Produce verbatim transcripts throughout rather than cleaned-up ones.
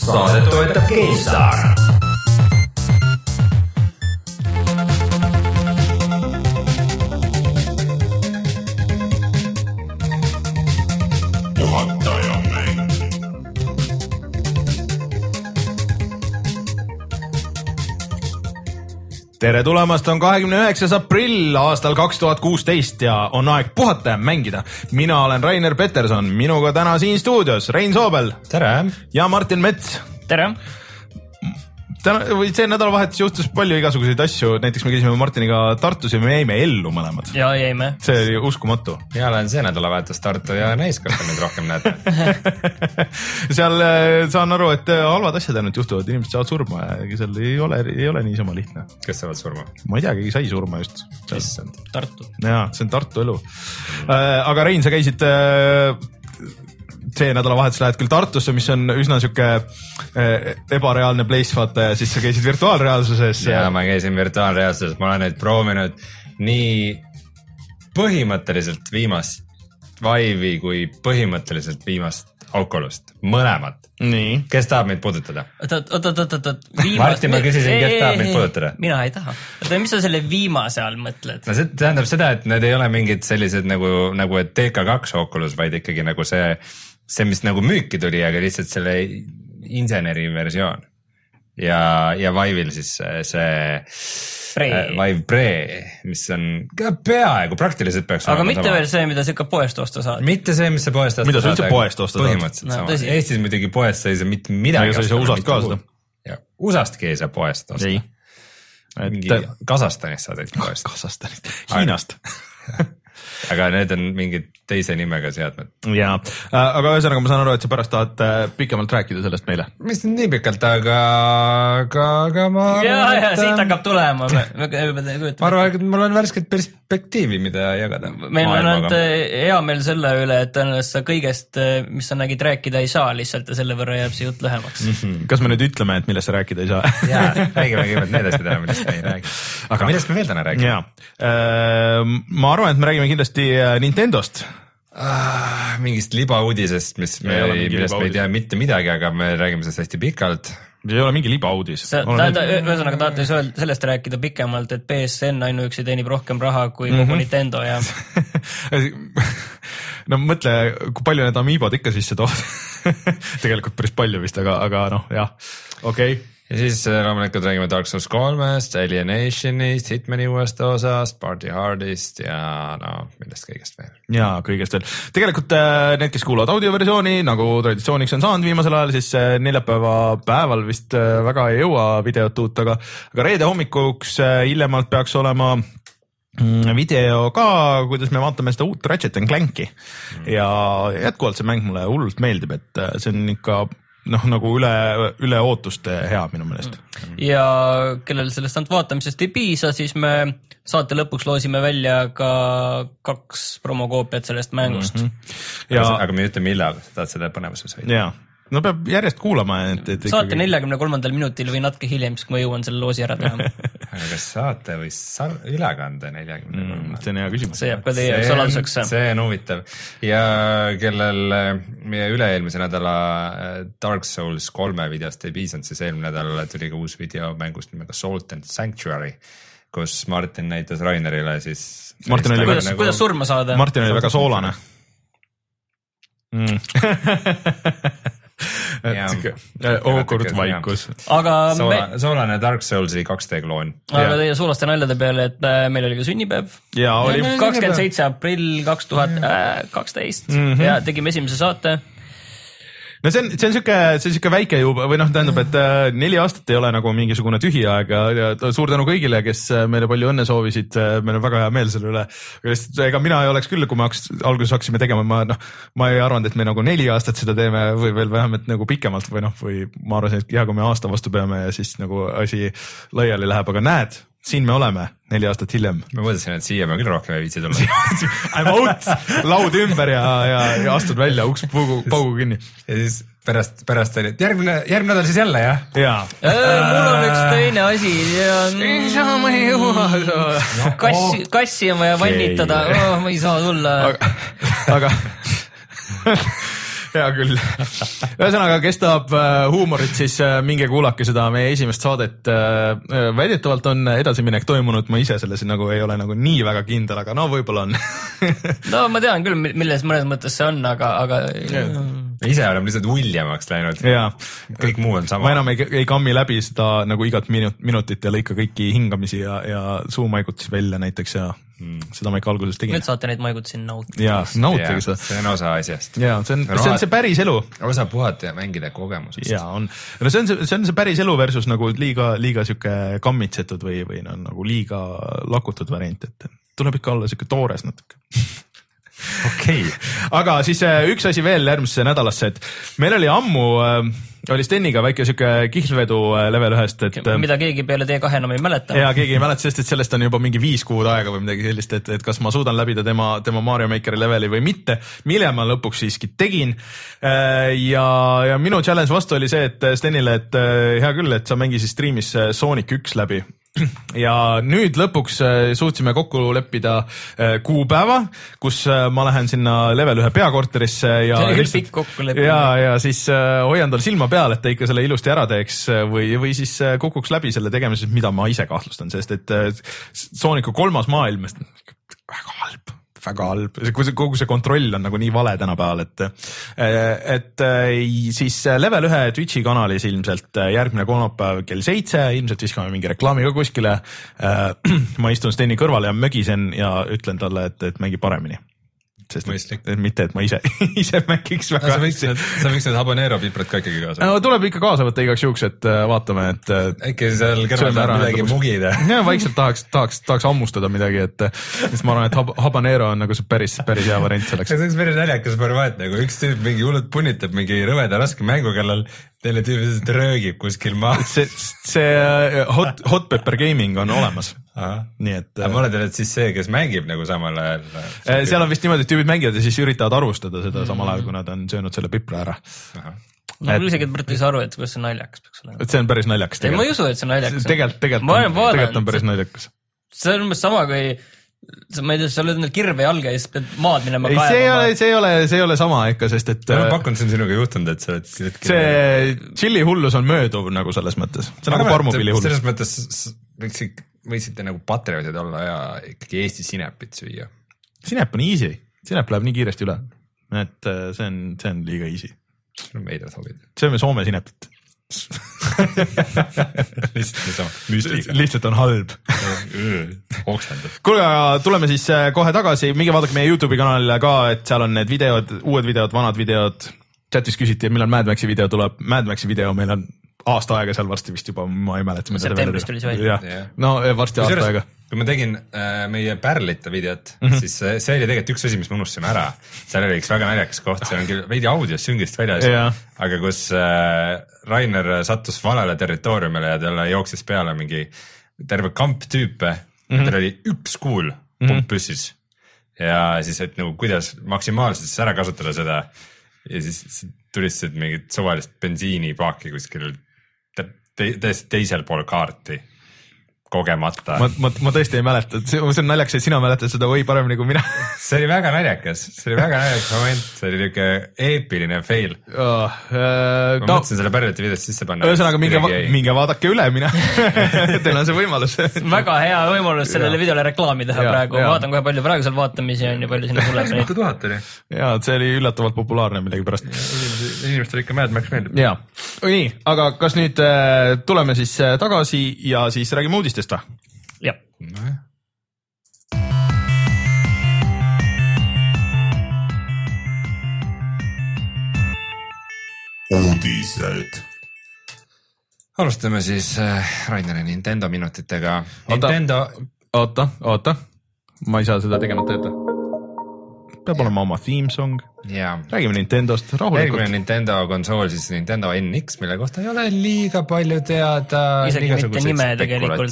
Saadet toetab GameStar. Tere tulemast, on kahekümne üheksas aprill aastal kaks tuhat kuusteist ja on aeg puhata ja mängida. Mina olen Rainer Peterson, minuga täna siin stuudios Rein Soobel. Tere! Ja Martin Mets. Tere! Täna, või see nädalavahetus juhtus palju igasuguseid asju, näiteks me käisime Martiniga Tartus ja me jäime ellu mõlemad. Ja jäime. See oli uskumatu. Ja olen see nädalavahetus Tartu ja näiskorda nüüd rohkem näete. Seal saan aru, et halvad asjad ainult juhtuvad, inimesed saavad surma ja seal ei ole, ei ole niisama lihtne. Kes saavad surma? Ma ei tea, keegi sai surma just. Issand. Tartu. Jaa, see on Tartu elu. Aga Rein, sa käisid... see nädalavahetus lähed küll Tartusse, mis on üsna siuke ebareaalne place, vaata, ja siis sa käisid virtuaalreaalsuses. Ja ma käisin virtuaalreaalsuses, ma olen nüüd proovinud nii põhimõtteliselt viimast Vive'i kui põhimõtteliselt viimast Oculus't, mõlemat. Nii. Kes tahab meid puudutada? Oot, oot, oot, oot, oot. Martin, ma küsisin, kes tahab meid puudutada? Mina ei taha. Oot, mis sa selle viimase all mõtled? No see tähendab seda, et need ei ole mingid sellised nagu, nagu et T K kaks Oculus, vaid ikkagi nagu see see, mis nagu müüki tuli, aga lihtsalt selle inseneri versioon. Ja, ja Vive'il siis see Pre. Äh, Vive Pre, mis on peaaegu praktiliselt peaks aga mitte sama. Veel see, mida sa ikka poest osta saad. Mitte see, mis sa poest osta saad. Mida sa üldse poest osta saad? Põhimõtteliselt no, sama. Tõsi. Eestis muidugi poest sai see mitte midagi. Aga sa ei saa U S A-st ka seda. Ja U S A-stki ei saa poest osta. Ei. Mingi et... Kasahstanist saad ikka poest. Kasahstanist. Hiinast. Aga need on mingid teise nimega seadmed. Jaa, aga ühesõnaga ma saan aru, et sa pärast tahad pikemalt rääkida sellest meile. Mis nii pikalt, aga, aga, aga ma... Jaa, jaa, siit hakkab tulema. Ma arvan, et mul on värsket perspektiivi, mida jagada. Meil on ainult hea meil selle üle, et tõenäoliselt sa kõigest, mis sa nägid rääkida ei saa lihtsalt ja selle võrra jääb see jutt lühemaks. Mm-hmm. Kas me nüüd ütleme, et millest sa rääkida ei saa? Jaa, räägime kõigepealt need asjad ära, millest me ei räägi. Aga millest me veel täna räägime? Jaa, ma arvan, et me räägime kindlasti Nintendost. Ah, mingist libauudisest, mis me ei, millest me ei tea mitte midagi, aga me räägime sellest hästi pikalt. See ei ole mingi libauudis. Ühesõnaga tahate sellest rääkida pikemalt, et P S N ainuüksi teenib rohkem raha kui kogu mm-hmm. Nintendo ja... no mõtle, kui palju need Amiibod ikka sisse toovad. Tegelikult päris palju vist, aga, aga noh, jah, okei. Okay. Ja siis loomulikult räägime Dark Souls kolmest, Alienationist, Hitmani uuest osast, Party Hardist ja no millest kõigest veel. Ja kõigest veel. Tegelikult need, kes kuulavad audioversiooni, nagu traditsiooniks on saanud viimasel ajal, siis neljapäeva päeval vist väga ei jõua videot uut, aga, aga reede hommikuks hiljemalt peaks olema video ka, kuidas me vaatame seda uut Ratchet and Clanki. Ja jätkuvalt see mäng mulle hullult meeldib, et see on ikka... noh, nagu üle, üle ootuste hea minu meelest. Ja kellel sellest ainult vaatamisest ei piisa, siis me saate lõpuks loosime välja ka kaks promokoopiat sellest mängust. Mm-hmm. Ja... Aga, aga me ei ütle millal, sa tahad seda põnevuses hoida. Jaa. No peab järjest kuulama. Et, et saate ikkagi... neljakümne kolmandal minutil või natuke hiljem, kui ma jõuan selle loosi ära teha. Aga kas saate või sar- ülekande neljakümne kolmandal? Mm, see on hea küsimus. See jääb ka teie saladuseks. See on huvitav. Ja kellel meie üle-eelmise nädala Dark Souls kolme videost ei piisanud, siis eelmine nädal tuli ka uus video mängust nimega Salt and Sanctuary, kus Martin näitas Rainerile siis... Martin oli kuidas, nagu... kuidas surma saada? Martin oli väga soolane. Mm. Ookord vaikus. Aga Soola, me... Soolane Dark Soulsi kaks D kloon. Aga teie suulaste naljade peale, et meil oli ka sünnipäev. Ja oli kakskümmend seitse aprill kaks tuhat kaksteist mm-hmm. ja tegime esimese saate. No see on, see on siuke, see on siuke väike juba, või noh, tähendab, et äh, neli aastat ei ole nagu mingisugune tühi aeg ja, ja suur tänu kõigile, kes meile palju õnne soovisid, meil on väga hea meel selle üle. Ega mina ei oleks küll, kui me haks, alguses haksime tegema, ma, noh, ma ei arvanud, et me nagu neli aastat seda teeme või veel vähemalt nagu pikemalt või noh, või ma arvasin, et hea, kui me aasta vastu peame ja siis nagu asi laiali läheb, aga näed, siin me oleme neli aastat hiljem. Ma mõtlesin, et siia ma küll rohkem ei viitsi tulla. I'm out, laud ümber ja, ja, ja astud välja, uks paugu, paugu kinni. Ja siis pärast, pärast oli, et järgmine, järgmine nädal siis jälle, jah? Jaa. Mul on üks teine asi ja... Ei saa, ma ei jõua. Kassi, kassi on vaja vannitada, oh, ma ei saa tulla. Aga... aga... hea küll. Ühesõnaga, kes tahab huumorit, siis minge kuulake seda meie esimest saadet. Väidetavalt on edasiminek toimunud, ma ise selles nagu ei ole nagu nii väga kindel, aga no võib-olla on. No ma tean küll, milles mõnes mõttes see on, aga, aga... ise oleme lihtsalt uljamaks läinud. Kõik muu on sama. Ma enam ei, ei kammi läbi seda nagu igat minut, minutit ja lõika kõiki hingamisi ja, ja suumaigutusi välja näiteks ja hmm. seda ma ikka alguses tegin. Nüüd saate neid maigutusi nautida. Jaa, nautige seda. See on osa asjast. Jaa, see on, see on see päris elu. Osa puhata ja mängida kogemusest. Jaa, on. No see on see, see on see päris elu versus nagu liiga, liiga siuke kammitsetud või, või no, nagu liiga lakutud variant, et tuleb ikka olla siuke toores natuke. Okei. Okay. Aga siis üks asi veel järgmisse nädalasse, et meil oli ammu, oli Steniga väike siuke kihlvedu level ühest, et mida keegi peale D kahe enam ei mäleta. Ja keegi ei mäleta, sest et sellest on juba mingi viis kuud aega või midagi sellist, et, et kas ma suudan läbida tema, tema Mario Makeri leveli või mitte, mille ma lõpuks siiski tegin. Ja, ja minu challenge vastu oli see, et Stenile, et hea küll, et sa mängisid streamis Sonic üks läbi. Ja nüüd lõpuks suutsime kokku leppida kuupäeva, kus ma lähen sinna level ühe peakorterisse ja, ja, ja siis hoian tal silma peal, et ta ikka selle ilusti ära teeks või, või siis kukuks läbi selle tegemises, mida ma ise kahtlustan, sest et Sooniku kolmas maailm väga halb. väga halb, kogu see kontroll on nagu nii vale tänapäeval, et et siis level ühe Twitchi kanalis ilmselt järgmine kolmapäev kell seitse, ilmselt viskame mingi reklaami ka kuskile. Ma istun Steni kõrval ja mögisen ja ütlen talle, et, et mängi paremini. Sest et, et mitte, et ma ise, ise mängiks väga. No, sa võiks need, sa võiks need habanero piprad ka ikkagi kaasa. No, tuleb ikka kaasa võtta igaks juhuks, et vaatame, et äkki seal kõrval saab midagi mugida. Ja vaikselt tahaks, tahaks, tahaks ammustada midagi, et siis ma arvan, et habanero on nagu see päris, päris hea variant selleks. See on päris naljakas formaat, nagu üks tüüp mingi hullult punnitab mingi rõveda raske mängu, kellel teile tüüpiliselt röögib kuskil maa. See, see hot, hot pepper gaming on olemas. Aha. Nii et aga ma olen teile siis see, kes mängib nagu samal ajal. Seal on vist niimoodi, et tüübid mängivad ja siis üritavad arvustada seda samal ajal, kui nad on söönud selle pipra ära. Aha. No et, isegi et ei saa aru, et kuidas see naljakas peaks olema. Et see on päris naljakas. Ei, ma ei usu, et see naljakas. Tegelt, tegelt, on, tegelt on päris naljakas. See on umbes sama, kui ma ei tea, sa oled kirve jalga ja siis pead maad minema kaevama. See ei ole, see ei ole, see ei ole sama ikka, sest et ma pakun, see on sinuga juhtunud, et sa oled see chili hullus on mööduv nagu selles mõttes. See on nagu parmupilli hullus. Selles mõttes võiksid võiksite nagu patriootid olla ja ikkagi Eesti sinepit süüa. Sinep on easy. Sinep läheb nii kiiresti üle. Et see on, see on liiga easy. See on veidrad hobid. See on Soome sinepit. lihtsalt, lihtsalt on halb. Oksendab. Kuule, tuleme siis kohe tagasi. Minge vaadake meie YouTube'i kanalile ka, et seal on need videod, uued videod, vanad videod. Chatis küsiti, millal Mad Maxi video tuleb. Mad Maxi video meil on aasta aega seal varsti vist juba, ma ei mäleta. Septembrist tuli see välja. Ja. No varsti aasta aega. Kui ma tegin äh, meie Pärlita videot, mm -hmm. siis äh, see oli tegelikult üks asi, mis me unustasime ära. Seal oli üks väga naljakas koht, see on küll veidi audios süngist väljas, yeah. aga kus äh, Rainer sattus valele territooriumile ja talle jooksis peale mingi terve kamp tüüpe, mm -hmm. tal oli üks kuul pumppüssis. Ja siis, et nagu kuidas maksimaalselt ära kasutada seda ja siis tulistasid mingit suvalist bensiinipaaki kuskil täiesti teisel pool kaarti kogemata. Ma, ma, ma tõesti ei mäleta, see on naljaks, et sina mäletad seda või paremini kui mina. See oli väga naljakas, see oli väga naljakas moment, see oli niuke eepiline fail. Oh, äh, ma no, mõtlesin selle Pärlita videost sisse panna. Ühesõnaga, minge, va minge vaadake üle mina. Teil on see võimalus. Väga hea võimalus sellele ja. videole reklaami teha ja, praegu. Ja. Vaatan kohe palju praegu seal vaatamisi on ja palju sinna tuleb. tuhat oli. Ja, see oli üllatavalt populaarne midagi pärast. Inimestel ikka Mad Max meeldib. Ja, nii, aga kas nüüd äh, tuleme siis tagasi ja siis räägime uudistest? Jah. No. Uudised. Alustame siis äh, Raineri Nintendo minutitega. Nintendo... Oota, oota. Ma ei saa seda tegemata jätta. Peab olema oma theme song. Yeah. Räägime Nintendost rahulikult. Räägime Nintendo konsool, siis Nintendo N X, mille kohta ei ole liiga palju teada. Isegi mitte nime tegelikult.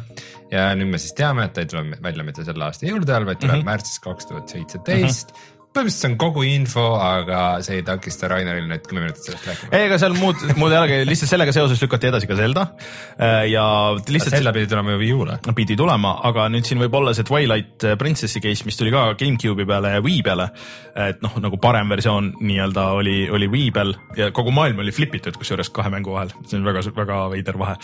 Ja nüüd me siis teame, et ta ei tule välja mitte selle aasta juurde all, vaid tuleb mm -hmm. märtsis kaks tuhat seitseteist. Mm -hmm. põhimõtteliselt see on kogu info, aga see ei takista Raineril nüüd kümme minutit sellest rääkima. ei, ega seal muud, muud ei olegi, lihtsalt sellega seoses lükati edasi ka Zelda ja lihtsalt Zelda pidi tulema ju Wii U-le. Pidi tulema, aga nüüd siin võib olla see Twilight Princessi case, mis tuli ka GameCube'i peale ja Wii peale, et noh, nagu parem versioon nii-öelda oli, oli Wii peal ja kogu maailm oli flipitud kusjuures kahe mängu vahel, see on väga, väga veider vahe.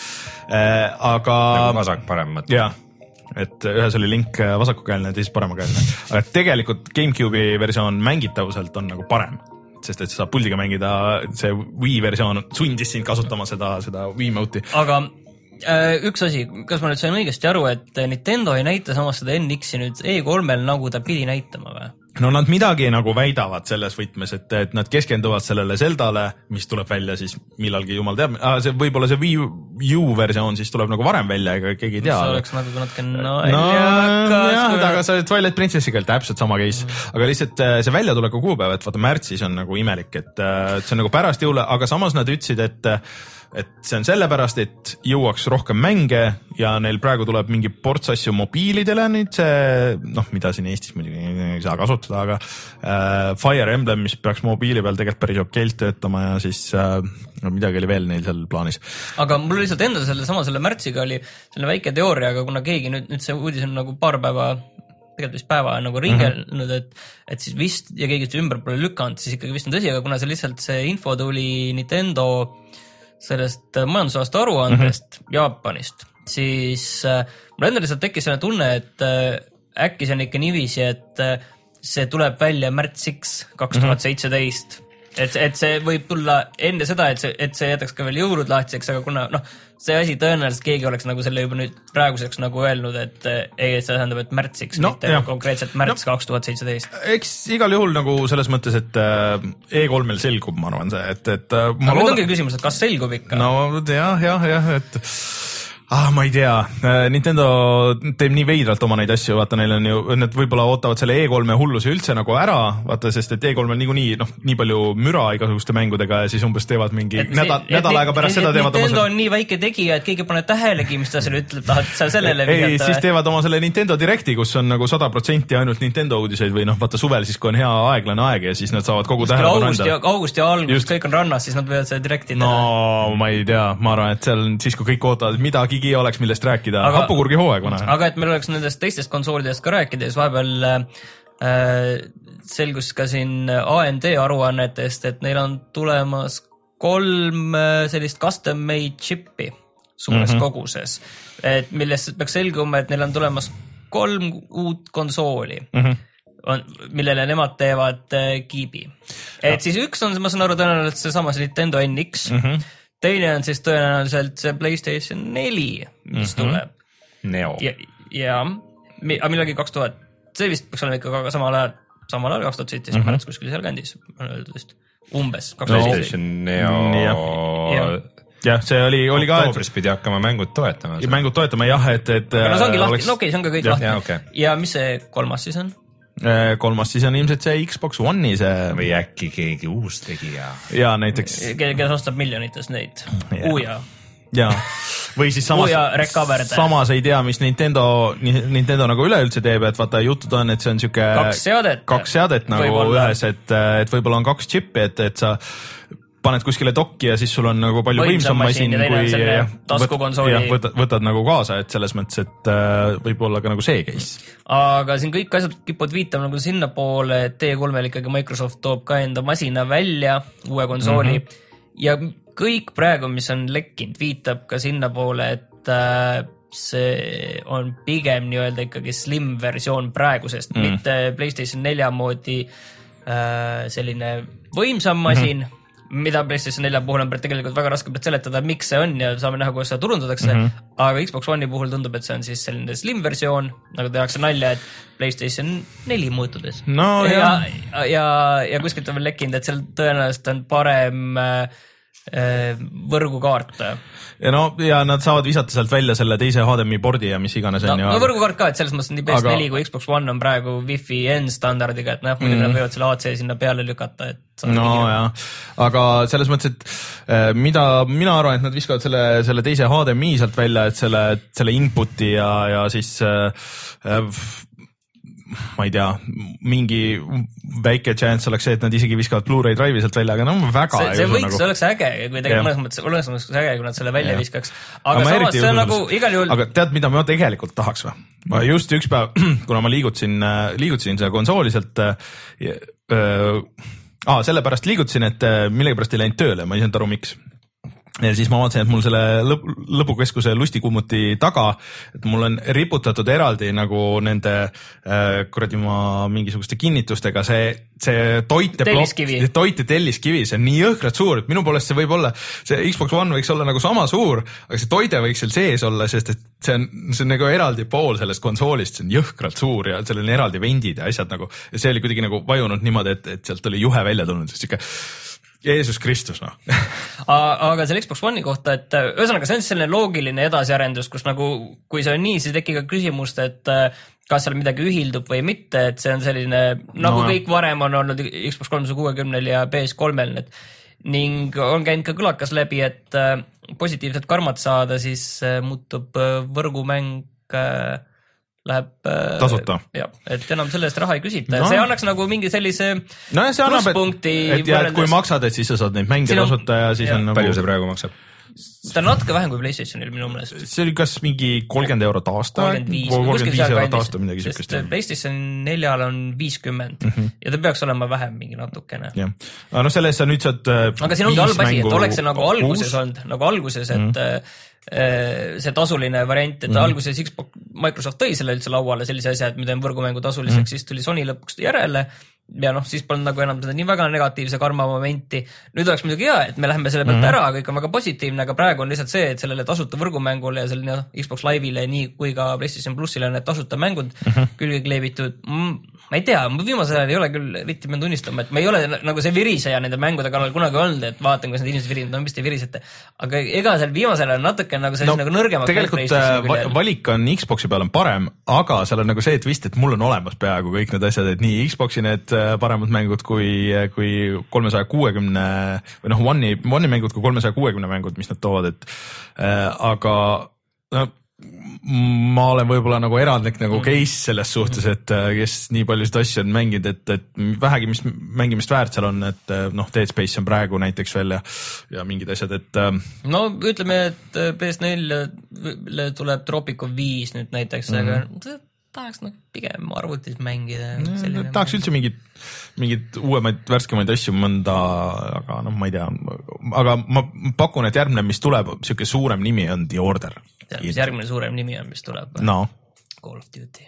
Aga nagu vasak parem mõte. Jah. Et ühes oli Link vasakukäelne ja teises paremakäelne, aga tegelikult GameCube'i versioon mängitavuselt on nagu parem, sest et sa saab puldiga mängida, see Wii versioon sundis sind kasutama seda, seda Wii Mote'i. Aga äh, üks asi, kas ma nüüd sain õigesti aru, et Nintendo ei näita samas seda N X-i nüüd E kolmel nagu ta pidi näitama või? No nad midagi nagu väidavad selles võtmes, et, et nad keskenduvad sellele Zeldale, mis tuleb välja siis millalgi jumal teab, see võib-olla see Wii U versioon siis tuleb nagu varem välja, ega keegi ei tea. See oleks nagu natuke naljakas. No jah, aga see Twilight Princessiga täpselt sama case, mm. aga lihtsalt see väljatuleku kuupäev, et vaata märtsis on nagu imelik, et see on nagu pärast jõule, aga samas nad ütlesid, et et see on sellepärast, et jõuaks rohkem mänge ja neil praegu tuleb mingi ports asju mobiilidele nüüd see, noh, mida siin Eestis muidugi ei saa kasutada, aga äh, Fire Emblem, mis peaks mobiili peal tegelikult päris okeilt töötama ja siis äh, no, midagi oli veel neil seal plaanis. Aga mul lihtsalt enda selle sama selle märtsiga oli selline väike teooria, aga kuna keegi nüüd, nüüd see uudis on nagu paar päeva tegelikult vist päeva nagu ringelnud, mm -hmm. et, et siis vist ja keegi seda ümber pole lükanud, siis ikkagi vist on tõsi, aga kuna see lihtsalt see info tuli Nintendo sellest majandusaasta aruandest mm -hmm. Jaapanist, siis äh, mul enda lihtsalt tekkis selle tunne, et äh, äkki see on ikka niiviisi, et äh, see tuleb välja märtsiks kaks tuhat seitseteist, et, et see võib tulla enne seda, et see, et see jätaks ka veel jõulud lahtiseks, aga kuna noh, see asi tõenäoliselt keegi oleks nagu selle juba nüüd praeguseks nagu öelnud, et ei, et see tähendab, et märtsiks, no, mitte jah. Konkreetselt märts kaks tuhat seitseteist. Eks igal juhul nagu selles mõttes, et E kolmel selgub, ma arvan see, et, et ma aga loodan... ongi küsimus, et kas selgub ikka? No jah, jah, jah, et ah, ma ei tea, Nintendo teeb nii veidralt oma neid asju, vaata neil on ju, need võib-olla ootavad selle E kolme hulluse üldse nagu ära, vaata, sest et E kolm on niikuinii noh, nii palju müra igasuguste mängudega ja siis umbes teevad mingi et nädal, et, nädal aega pärast et, seda teevad Nintendo oma on nii väike tegija, et keegi pone tähelegi, mis ta seal ütleb, tahad sa sellele vihjata? Ei, siis teevad oma selle Nintendo Directi, kus on nagu sada protsenti ainult Nintendo uudiseid või noh, vaata suvel siis, kui on hea aeglane aeg ja siis nad saavad kogu tähelepanu anda. Augusti algus, kõik on rannas, siis nad võivad selle Directi no, teha. Ma ei tea, ma arvan, et seal siis, kui kõik ootavad, midagigi oleks, millest rääkida. Aga, hapukurgi hooaeg vana. Aga et meil oleks nendest teistest konsoolidest ka rääkida, siis vahepeal äh, selgus ka siin A M D aruannetest, et neil on tulemas kolm sellist custom made chippi suures mm -hmm. koguses, et millest peaks selguma, et neil on tulemas kolm uut konsooli mm, -hmm. on, millele nemad teevad äh, kiibi. Et ja. Siis üks on, ma saan aru, tõenäoliselt see samas Nintendo N X mm, -hmm. teine on siis tõenäoliselt see PlayStation neli, mis mm -hmm. tuleb. Neo. Ja, ja aga millalgi kaks tuhat, see vist peaks olema ikka samal ajal, samal ajal kaks tuhat seitseteist mm -hmm. märts kuskil seal kandis, on öeldud vist, umbes. PlayStation Neo. Jah, see oli, oli ka, oktoobris pidi hakkama mängud toetama. Mängud toetama jah, et, et no see ongi lahti, oleks... no okei, see on ka kõik lahti. Ja, okay. Ja mis see kolmas siis on? Kolmas siis on ilmselt see Xbox One'i see... Või äkki keegi uus tegija. Ja näiteks... Kes ostab miljonites neid. Uuja. Ja. Või siis samas, samas ei tea, mis Nintendo, Nintendo nagu üleüldse teeb, et vaata jutud on, et see on siuke... Kaks seadet. Kaks seadet nagu võibolla. Ühes, et, et võibolla on kaks chippi, et, et sa... paned kuskile dokki ja siis sul on nagu palju võimsam masin, kui taskukonsooli. Võtad, võtad nagu kaasa, et selles mõttes, et äh, võib olla ka nagu see case. Aga siin kõik asjad kipud viitama nagu sinna poole, et T kolmel ikkagi Microsoft toob ka enda masina välja, uue konsooli mm -hmm. ja kõik praegu, mis on lekkinud, viitab ka sinna poole, et äh, see on pigem nii-öelda ikkagi slim versioon praegusest, mm. mitte PlayStation nelja moodi äh, selline võimsam masin mm, -hmm. mida PlayStation nelja puhul on tegelikult väga raske seletada, miks see on ja saame näha, kuidas seda turundatakse, mm -hmm. aga Xbox One'i puhul tundub, et see on siis selline slim versioon, nagu tehakse nalja, et PlayStation neli muutudes. No, ja, ja, ja, ja kuskilt on veel lekkinud, et seal tõenäoliselt on parem äh, võrgukaart. Ja no, ja nad saavad visata sealt välja selle teise H D M I pordi ja mis iganes no, on. No võrgukaart ka, et selles mõttes nii P S neli aga... kui Xbox One on praegu Wi-Fi N standardiga, et noh, muidugi mm. nad võivad selle A C sinna peale lükata, et no jah, aga selles mõttes, et äh, mida mina arvan, et nad viskavad selle, selle teise H D M I sealt välja, et selle, selle inputi ja, ja siis äh, ma ei tea, mingi väike chance oleks see, et nad isegi viskavad Blu-ray drive'i sealt välja, aga no väga see, see võiks, nagu... oleks äge, kui tegelikult mõnes mõttes, mõnes mõttes äge, kui nad selle välja ja. viskaks. Aga, aga samas see on nagu igal juhul... Aga tead, mida ma tegelikult tahaks või? Ma just üks päev, kuna ma liigutasin, liigutasin selle konsooli sealt äh, äh, ah, sellepärast liigutasin, et millegipärast ei läinud tööle, ma ei saanud aru, miks. Ja siis ma vaatasin, et mul selle lõp, lõpukeskuse lustikumuti taga, et mul on riputatud eraldi nagu nende äh, kuradi ma mingisuguste kinnitustega see, see toite telliskivi. Plok, toite telliskivi, see on nii jõhkralt suur, et minu poolest see võib olla, see Xbox One võiks olla nagu sama suur, aga see toide võiks seal sees olla, sest et see on, see on nagu eraldi pool sellest konsoolist, see on jõhkralt suur ja seal on eraldi vendid ja asjad nagu, ja see oli kuidagi nagu vajunud niimoodi, et, et sealt oli juhe välja tulnud, sest ikka Jeesus Kristus, noh. Aga selle Xbox One'i kohta, et ühesõnaga see on selline loogiline edasiarendus, kus nagu, kui see on nii, siis tekib ka küsimust, et kas seal midagi ühildub või mitte, et see on selline, nagu no, kõik varem on olnud Xbox kolmsada kuuekümnel ja P S kolmel, et ning on käinud ka kõlakas läbi, et positiivset karmat saada, siis muutub võrgumäng läheb tasuta. Jah, et enam selle eest raha ei küsita no. See annaks nagu mingi sellise no, see annab, plusspunkti et, et, ja, et kui maksad, et siis sa saad neid mänge tasuta ja siis ja. on nagu... Palju see praegu maksab? See on natuke vähem kui PlayStationil minu mõnest. See oli kas mingi kolmkümmend eurot aasta? kolmkümmend viis eurot aasta, midagi sest PlayStation neljal on viiskümmend mm -hmm. ja ta peaks olema vähem mingi natukene. Jah. No selles sa nüüd saad aga siin ongi halb asi, et oleks see nagu alguses olnud, nagu alguses, et mm -hmm. see tasuline variant, et mm -hmm. alguses Xbox, Microsoft tõi selle üldse lauale sellise asja, et me teeme võrgumängu tasuliseks, mm -hmm. siis tuli Sony lõpuks järele ja noh, siis polnud nagu enam seda nii väga negatiivse karma momenti. Nüüd oleks muidugi hea, et me läheme selle pealt mm -hmm. ära, kõik on väga positiivne, aga praegu on lihtsalt see, et sellele tasuta võrgumängule ja selle no, Xbox Live'ile nii kui ka PlayStation Plusile on need tasuta mängud mm -hmm. külge kleebitud. Ma ei tea, viimasel ajal ei ole küll eriti pean tunnistama, et me ei ole nagu see viriseja nende mängude kallal kunagi olnud, et vaatan, kuidas need inimesed virinud, no mis te virisete. Aga ega seal viimasel ajal natuke nagu sellise no, nagu nõrgemaks. Tegelikult va valik on Xboxi peal on parem, aga seal on nagu see, et vist, et mul on olemas peaaegu kõik need asjad, et nii Xboxi need paremad mängud kui, kui kolmesaja kuuekümne või noh, One'i, One'i mängud kui kolmesaja kuuekümne mängud, mis nad toovad, et äh, aga no, ma olen võib-olla nagu erandlik nagu case selles suhtes, et kes nii paljusid asju on mänginud, et, et vähegi, mis mängimist väärt seal on, et noh, Dead Space on praegu näiteks veel ja, ja mingid asjad, et no ütleme, et P S neljale tuleb Tropico viis nüüd näiteks, mm -hmm. aga tahaks noh, pigem arvutis mängida. No, tahaks üldse mingid, mingid uuemaid, värskemaid asju mõnda, aga noh, ma ei tea, aga ma pakun, et järgmine, mis tuleb, siuke suurem nimi on The Order. Mis järgmine suurem nimi on, mis tuleb? No. Call of Duty.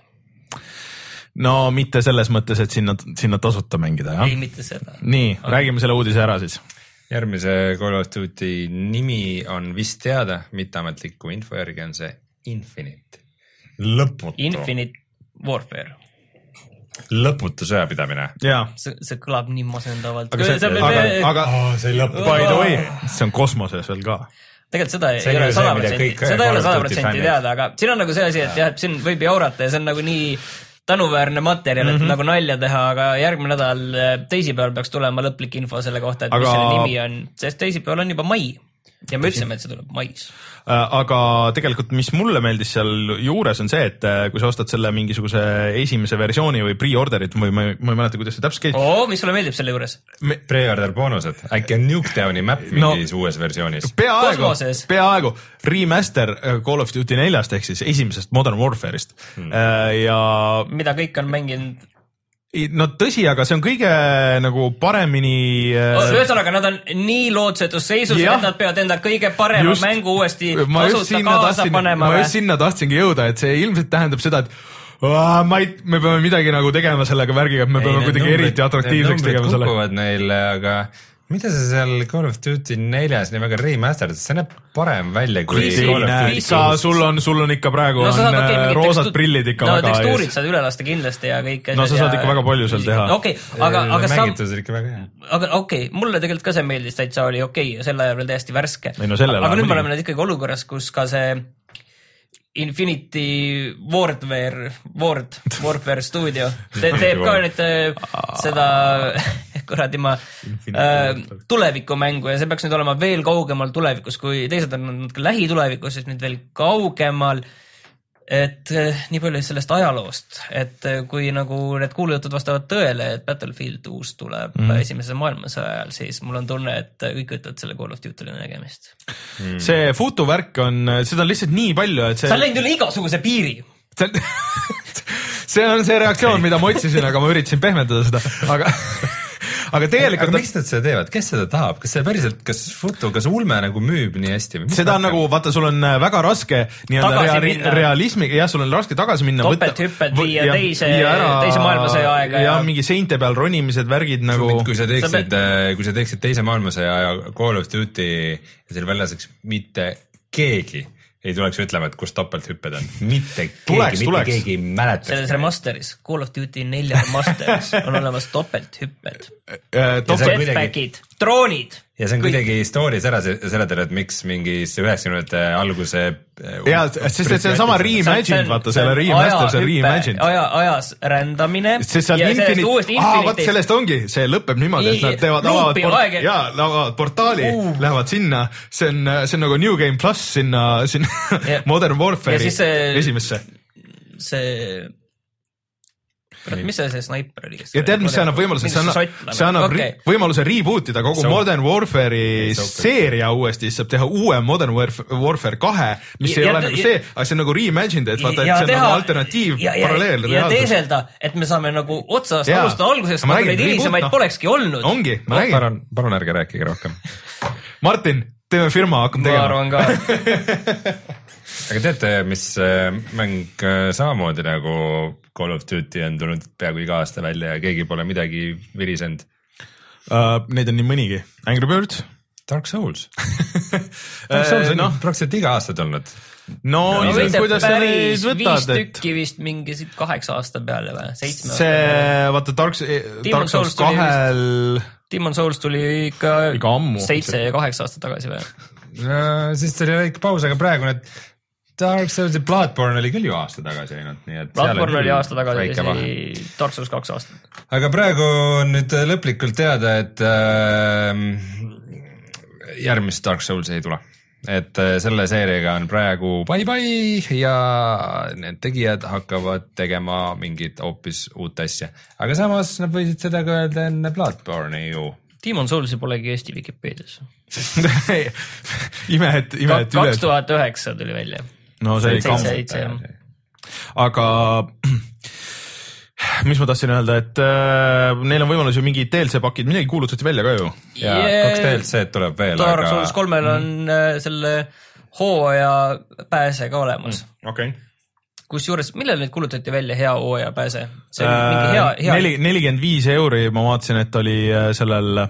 No mitte selles mõttes, et sinna, sinna tasuta mängida, jah? Ei, mitte seda. Nii, okay. Räägime selle uudise ära siis. Järgmise Call of Duty nimi on vist teada, mitteametliku info järgi on see Infinite. Lõputu. Infinite Warfare. Lõputu sõjapidamine. See, see kõlab nii masendavalt. Aga see, see, aga, aga oh, see lõputu. By the way, see on kosmoses veel ka. Tegelikult seda ei, ei ole sada protsenti, seda ei ole sada protsenti teada, aga siin on nagu see asi, et jah, et siin võib jaurata ja see on nagu nii tänuväärne materjal, et mm -hmm. nagu nalja teha, aga järgmine nädal teisipäeval peaks tulema lõplik info selle kohta, et aga... mis selle nimi on, sest teisipäeval on juba mai. Ja me ütlesime, et see tuleb mais. Aga tegelikult, mis mulle meeldis seal juures on see, et kui sa ostad selle mingisuguse esimese versiooni või pre-orderit või ma, ma ei mäleta, kuidas see täpselt käib. Oo, mis sulle meeldib selle juures? Me... Pre-order boonused. Äkki on Nuketowni map mingis no, uues versioonis. Peaaegu, peaaegu. Remaster Call of Duty neljast ehk siis esimesest Modern Warfare'ist. Hmm. Ja... Mida kõik on mänginud... No tõsi, aga see on kõige nagu paremini... Ühesõnaga, nad on nii lootsetus seisus, et nad peavad enda kõige parema just, mängu uuesti tasuta kaasa tahtsin, panema. Ma just sinna tahtsingi jõuda, et see ilmselt tähendab seda, et oh, ma ei, me peame midagi nagu tegema sellega värgiga, et me ei, peame kuidagi numbrid, eriti atraktiivseks tegema selle. Need numbrid kukuvad neile, aga... Mida sa seal Call of Duty neljas nii väga remasterid, see näeb parem välja kui Call of Duty. Sa, sul on, sul on ikka praegu no, on okay, roosad prillid ikka no, väga ees. No tekstuurid saad üle lasta kindlasti ja kõik. No sa saad ja, ikka väga palju seal teha. Okei, okay, aga, aga sa... Mängitus on ikka väga hea. Aga okei, okay, mulle tegelikult ka see meeldis, täitsa oli okei okay, ja selle ajal veel täiesti värske. No, aga nüüd me oleme nüüd ikkagi olukorras, kus ka see Infinity Warfare, Ward, Warfare Studio Te, teeb ka nüüd seda kuradi ma äh, tulevikumängu ja see peaks nüüd olema veel kaugemal tulevikus, kui teised on natuke lähitulevikus, siis nüüd veel kaugemal. et nii palju sellest ajaloost, et kui nagu need kuulujutud vastavad tõele, et Battlefield uus tuleb mm. esimese maailmasõja ajal, siis mul on tunne, et kõik ütlevad selle Call of Duty nägemist. Mm. See futuvärk on, seda on lihtsalt nii palju, et see... sa läinud üle igasuguse piiri. see on see reaktsioon, mida ma otsisin, aga ma üritasin pehmendada seda, aga... aga tegelikult aga miks nad seda teevad, kes seda tahab, kas see päriselt, kas foto, kas ulme nagu müüb nii hästi? Seda on nagu, vaata, sul on väga raske rea realismi, jah, sul on raske tagasi minna. Topelthüpped viia teise, teise maailmasõja aega. Ja, ja mingi seinte peal ronimised, värgid nagu. Kui sa teeksid, kui sa teeksid teise maailmasõja ja Call of Duty ja selle väljaseks mitte keegi ei tuleks ütlema, et kus topelthüpped on. Mitte keegi, tuleks, mitte tuleks. Keegi mäletaks. Selles remasteris, Call of Duty nelja remasteris on olemas topelthüpped. Jetpackid, droonid. Ja see on kuidagi stories ära seletanud, et miks mingis üheksakümnendate alguse... Ja, sest see on sama reimagined, vaata, selle remaster, see reimagined. Aja, ajas rändamine. Sest sealt Infinite, ah, vaat sellest ongi, see lõpeb niimoodi, et nad teevad avavad, port ja, avavad portaali, uh. lähevad sinna, see on, see on nagu New Game Plus sinna, sinna yeah. Modern Warfare'i esimesse. See... mis see see sniper oli? Ja tead, mis see annab võimaluse? See annab, see annab okay. võimaluse rebootida kogu so, Modern Warfare'i so, seeria uuesti, siis saab teha uue Modern Warfare kahe, mis ja, ei ja, ole ja, nagu see, aga see on nagu reimagined, et vaata, et see on teha, nagu alternatiiv, ja, paralleel. Ja, ja teeselda, et me saame nagu otsast alustada algusest, nagu neid hilisemaid polekski olnud. Ongi, ma räägin. Palun, palun ärge rääkige rohkem. Martin, teeme firma, hakkam tegema. Ma arvan ka. Aga teate, mis mäng samamoodi nagu Call of Duty on tulnud peaaegu iga aasta välja ja keegi pole midagi virisend? Uh, neid on nii mõnigi. Angry Birds? Dark Souls. Dark Souls on no. praktiliselt iga aasta tulnud. No, no see, kuidas sa neid võtad? Viis tükki vist mingi kaheksa aasta peale või? Seitsme see, vaata, Dark, Dark Souls kahel... Demon Souls tuli ikka, ikka ammu, seitse ja kaheksa aastat tagasi või? Uh, siis tuli väike paus, aga praegu need Dark Souls ja Bloodborne oli küll ju aasta tagasi ainult, nii et Bloodborne oli aasta tagasi, Dark Souls kaks aastat. Aga praegu on nüüd lõplikult teada, et äh, järgmist Dark Souls ei tule. Et äh, selle seeriaga on praegu bye-bye ja need tegijad hakkavad tegema mingit hoopis uut asja. Aga samas nad võisid seda ka öelda enne Bloodborne'i ju. Demon Soulsi polegi Eesti Wikipedias. ime, et, ime, et kaks tuhat üheksa tuli välja. No see oli kamp. Aga mis ma tahtsin öelda, et äh, neil on võimalus ju mingi D L C pakid, midagi kuulutati välja ka ju. Ja yeah, kaks D L C tuleb veel. Dark Souls kolmel on mm. selle hooaja pääse ka olemas. Mm. Okay. Kus juures, millal neid kuulutati välja hea hooaja pääse? See on mingi hea... hea... nelikümmend viis euri, ma vaatasin, et oli sellel...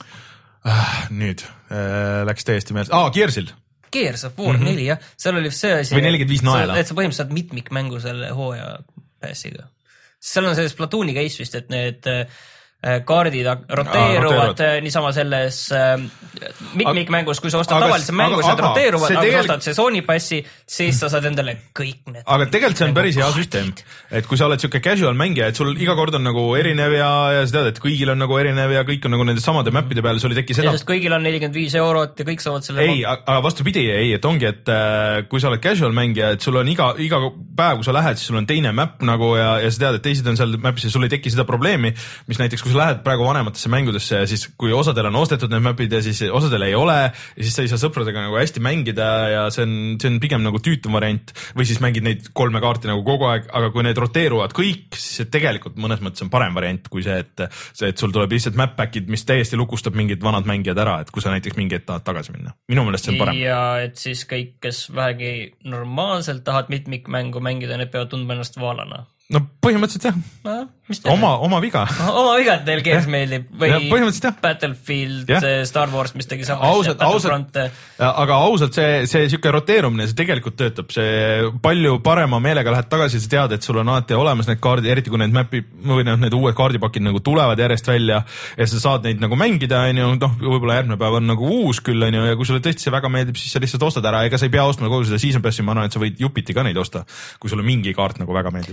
Äh, nüüd äh, läks täiesti meelest. Aa, Gearsil. Gears of War mm -hmm. neli, jah. Seal oli see asi, või nelikümmend viis naela. Et sa põhimõtteliselt saad mitmikmängu selle hooaja pääsiga. Seal on selles Platooni case vist, et need kaardid roteeruvad ah, niisama selles äh, mitmikmängus, kui sa ostad tavalise mängu, sa roteeruvad, aga kui ostad sessiooni passi, siis sa saad endale kõik need. Aga tegelikult see on päris hea süsteem, et kui sa oled siuke casual mängija, et sul iga kord on nagu erinev ja, ja sa tead, et kõigil on nagu erinev ja kõik on nagu nende samade mäppide peale, sul ei teki seda. Sest kõigil on nelikümmend viis eurot ja kõik saavad selle. Ei, aga vastupidi, ei, et ongi, et äh, kui sa oled casual mängija, et sul on iga, iga päev, kui sa lähed, siis sul on teine mäpp nagu ja, ja sa tead, et teised on seal mäppis ja sul ei teki seda probleemi, mis näiteks, kui sa lähed praegu vanematesse mängudesse ja siis kui osadel on ostetud need mäpid ja siis osadel ei ole ja siis sa ei saa sõpradega nagu hästi mängida ja see on, see on pigem nagu tüütum variant või siis mängid neid kolme kaarti nagu kogu aeg, aga kui need roteeruvad kõik, siis see tegelikult mõnes mõttes on parem variant kui see, et see, et sul tuleb lihtsalt map-back'id, mis täiesti lukustab mingid vanad mängijad ära, et kui sa näiteks mingi hetk tahad tagasi minna. Minu meelest see on parem. Ja et siis kõik, kes vähegi normaalselt tahad mitmikmängu mängida, need peavad tundma ennast vaalana. No põhimõtteliselt jah. No, oma, oma viga. Oma viga, et teil Gears meeldib või ja, Battlefield, Star Wars, mis tegi sama ausalt, ausalt, aga ausalt see, see siuke roteerumine, see tegelikult töötab, see palju parema meelega lähed tagasi, sa tead, et sul on alati olemas need kaardid, eriti kui need mapi või need uued kaardipakid nagu tulevad järjest välja ja sa saad neid nagu mängida, no võib-olla järgmine päev on nagu uus küll, ja kui sulle tõesti see väga meeldib, siis sa lihtsalt ostad ära, ega sa ei pea ostma kogu seda season passi, ma arvan, et sa võid jupiti ka neid osta, kui sulle mingi kaart nagu väga meeldib. Seal oli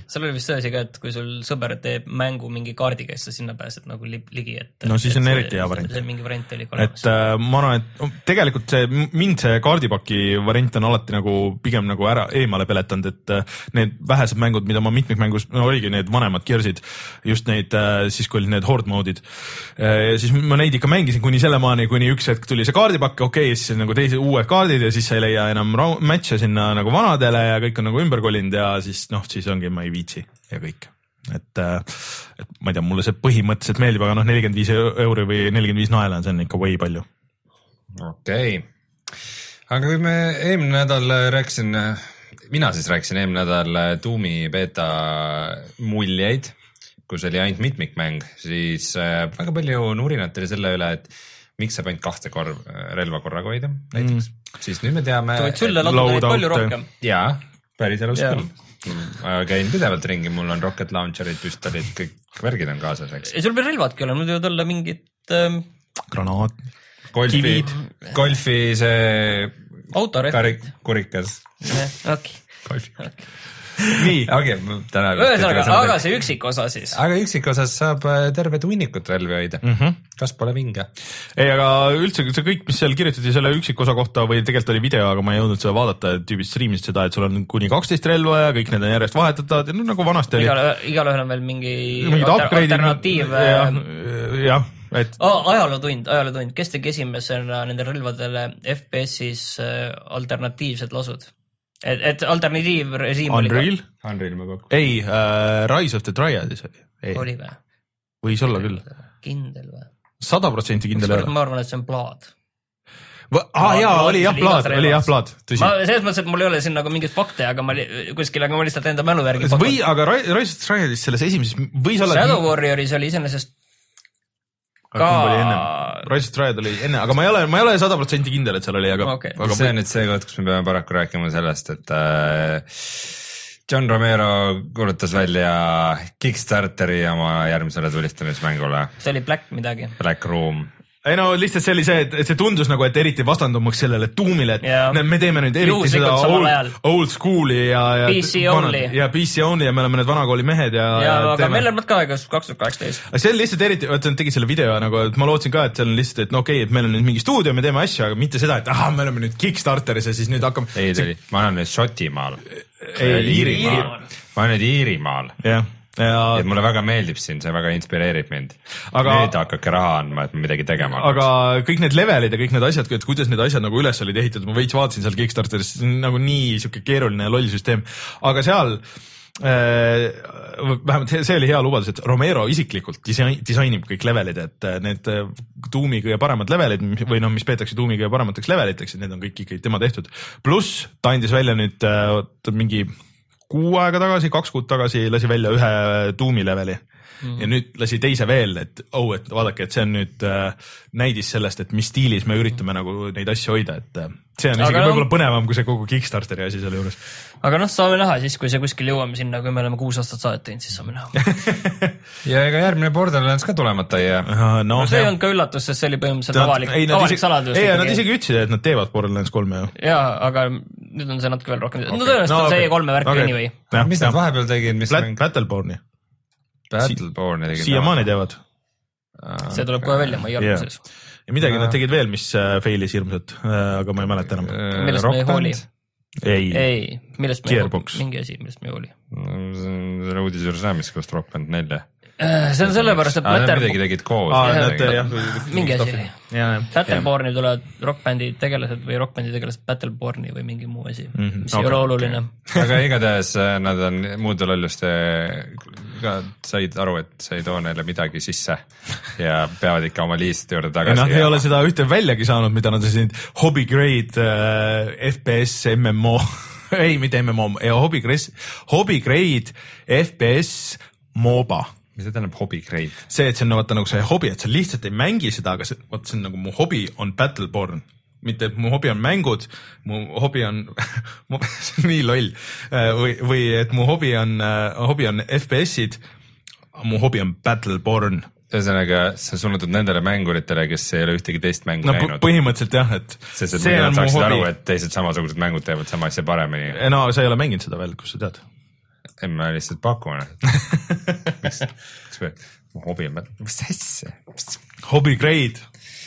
vist see asi ka, et kui sul sõber teeb mängu mingi kaardiga, siis sa sinna pääsed nagu ligi, et no siis et on see, eriti hea variant. See mingi variant oli et äh, ma arvan, et tegelikult see, mind see kaardipaki variant on alati nagu pigem nagu ära eemale peletanud, et äh, need vähesed mängud, mida ma mitmikmängus, no oligi need vanemad Gearsid, just neid äh, siis kui olid need horde mode'id äh,, siis ma neid ikka mängisin kuni selle maani, kuni üks hetk tuli see kaardipakk, okei okay,, siis nagu teised uued kaardid ja siis sa ei leia enam match'e sinna nagu vanadele ja kõik on nagu ümber kolinud ja siis noh, siis ongi ma ei viitsi ja kõik, et, et ma ei tea, mulle see põhimõtteliselt meeldib, aga noh, nelikümmend viis euri või nelikümmend viis naela, see on ikka way palju. Okei okay., aga kui me eelmine nädal rääkisin, mina siis rääkisin eelmine nädal Doomi beta muljeid, kus oli ainult mitmikmäng, siis väga palju nurinat oli selle üle, et miks saab ainult kahte korv, relva korraga hoida näiteks, mm. siis nüüd me teame. Tulid sulle natuke palju rohkem. Jaa, päris elus küll. Ma käin pidevalt ringi, mul on rocket launcherid, püstolid, kõik värgid on kaasas, eks. Ja sul veel relvadki ole, mul võivad olla mingid ähm... granaat, golfi, golfi see autorehvid. Kurikas. Okei. Golfi. Okay. nii, okei okay,, täna. Ühesõnaga, aga see üksik osa siis. Aga üksik osas saab terve tunnikut relvi hoida. Mm -hmm. Kas pole vinge? Ei, aga üldse see kõik, mis seal kirjutati selle üksik osa kohta või tegelikult oli video, aga ma ei jõudnud seda vaadata, tüübid striimisid seda, et sul on kuni kaksteist relva ja kõik need on järjest vahetatavad ja no, nagu vanasti oli. Igalühel on veel mingi alter, alternatiiv. Jah, jah. Et... Oh, ajalootund, ajalootund, kes tegi esimesena nende relvadele F P S-is alternatiivsed lasud? Et, et alternatiivrežiim oli Unreal? Unreal ma kokku. Ei, uh, Rise of the Triadis oli. Ei. Oli või? Võis olla küll. Kindel või? sada protsenti kindel ei ole. Ma arvan, et see on Blood. Ah, jaa, oli jah Blood, oli jah Blood. Ma selles mõttes, et mul ei ole siin nagu mingit fakte, aga ma kuskil, aga ma lihtsalt enda mälu järgi pakun. Või, aga Rise of the Triadis selles esimeses võis olla... Shadow Warrioris oli iseenesest ka... Rise of Triad oli enne, aga ma ei ole, ma ei ole sada protsenti kindel, et seal oli, aga... Okay. aga see on nüüd see koht, kus me peame paraku rääkima sellest, et äh, John Romero kuulutas välja Kickstarteri oma järgmisele tulistamismängule. See oli Black midagi. Black Room. Ei no lihtsalt see oli see, et see tundus nagu, et eriti vastandumaks sellele Doomile, et yeah. me teeme nüüd eriti Juhuslikult seda old, old school'i ja, ja P C only ja P C only ja me oleme need vanakooli mehed ja, ja, ja aga teeme... meil on nad ka aegas kaks tuhat kaheksateist. See on lihtsalt eriti, et nad tegid selle video nagu, et ma lootsin ka, et see on lihtsalt, et no okei okay,, et meil on nüüd mingi stuudio, me teeme asja, aga mitte seda, et aha, me oleme nüüd Kickstarteris ja siis nüüd hakkame. Ei, see oli, ma olen nüüd Šotimaal. Iirimaal. Ma olen nüüd Iirimaal. jah. Ja... et mulle väga meeldib siin, see väga inspireerib mind. Aga... nüüd hakkake raha andma, et midagi tegema hakkaks. Aga kõik need levelid ja kõik need asjad, et kuidas need asjad nagu üles olid ehitatud, ma veits vaatasin seal Kickstarteris, nagu nii siuke keeruline ja loll süsteem. Aga seal äh, vähemalt see oli hea lubadus, et Romero isiklikult disain, disainib kõik levelid, et need Doomi kõige paremad levelid või noh, mis peetakse Doomi kõige paremateks leveliteks, et need on kõik ikkagi tema tehtud. Pluss ta andis välja nüüd äh, mingi kuu aega tagasi, kaks kuud tagasi lasi välja ühe Doomi leveli mm. ja nüüd lasi teise veel, et oh, et vaadake, et see on nüüd äh, näidis sellest, et mis stiilis me üritame nagu neid asju hoida, et äh, see on isegi võib-olla põnevam kui see kogu Kickstarteri asi selle juures. Aga noh, saame näha siis, kui see kuskil jõuame sinna, kui me oleme kuus aastat saadet teinud, siis saame näha. ja ega järgmine Borderlands ka tulemata ei jää. No, no see ei olnud ka üllatus, sest see oli põhimõtteliselt nad, avalik, ei, avalik isegi, saladus. Ei, nad isegi ütlesid, et nad teevad Borderlands kolme ju. Jaa, aga nüüd on see natuke veel rohkem. Okay. No tõenäoliselt no, on see okay. kolme värk okay. anyway. Ja, mis nad vahepeal tegid? Mis Bat- Battleborni. Battleborni tegid. Siiamaani teevad. See tuleb kohe välja, ma ei arva sees. Ja midagi ja. Nad tegid veel, mis failis hirmsat, aga ma ei mäleta enam. Millest me ei hooli? Ei, ei, millest me ei hooli? Mingi asi, millest me ei hooli. See on uudis juures näemist, kust Rock Band nelja. See on sellepärast, et Battleborn... midagi tegid koos. Mingi asi. Battleborni tulevad rockbändi tegelased või rockbändi tegelased Battleborni või mingi muu asi, mm -hmm. mis okay. ei ole oluline. Aga igatahes nad on muude lolluste ka said aru, et sa ei too neile midagi sisse ja peavad ikka oma liist juurde tagasi. Nad ja... ei ole seda ühte väljagi saanud, mida nad siin hobby grade uh, F P S M M O ei, mitte M M O, hobby grade, hobby grade F P S MOBA. Mis see tähendab hobby grade? See, et see on vaata nagu see hobi, et sa lihtsalt ei mängi seda, aga see, vaata see on nagu mu hobi on Battleborn. Mitte, et mu hobi on mängud, mu hobi on, see on nii loll, või, või et mu hobi on, hobi on F P S-id, mu hobi on Battleborn. Ühesõnaga, sa suunatud nendele mänguritele, kes ei ole ühtegi teist mängu no, näinud. Põhimõtteliselt jah, et sest, et see on mu hobi. Aru, et teised samasugused mängud teevad sama asja paremini. No sa ei ole mänginud seda veel, kus sa tead. ei, ma lihtsalt pakun. Miks, miks me, mu hobi on, mis asja? Hobby grade.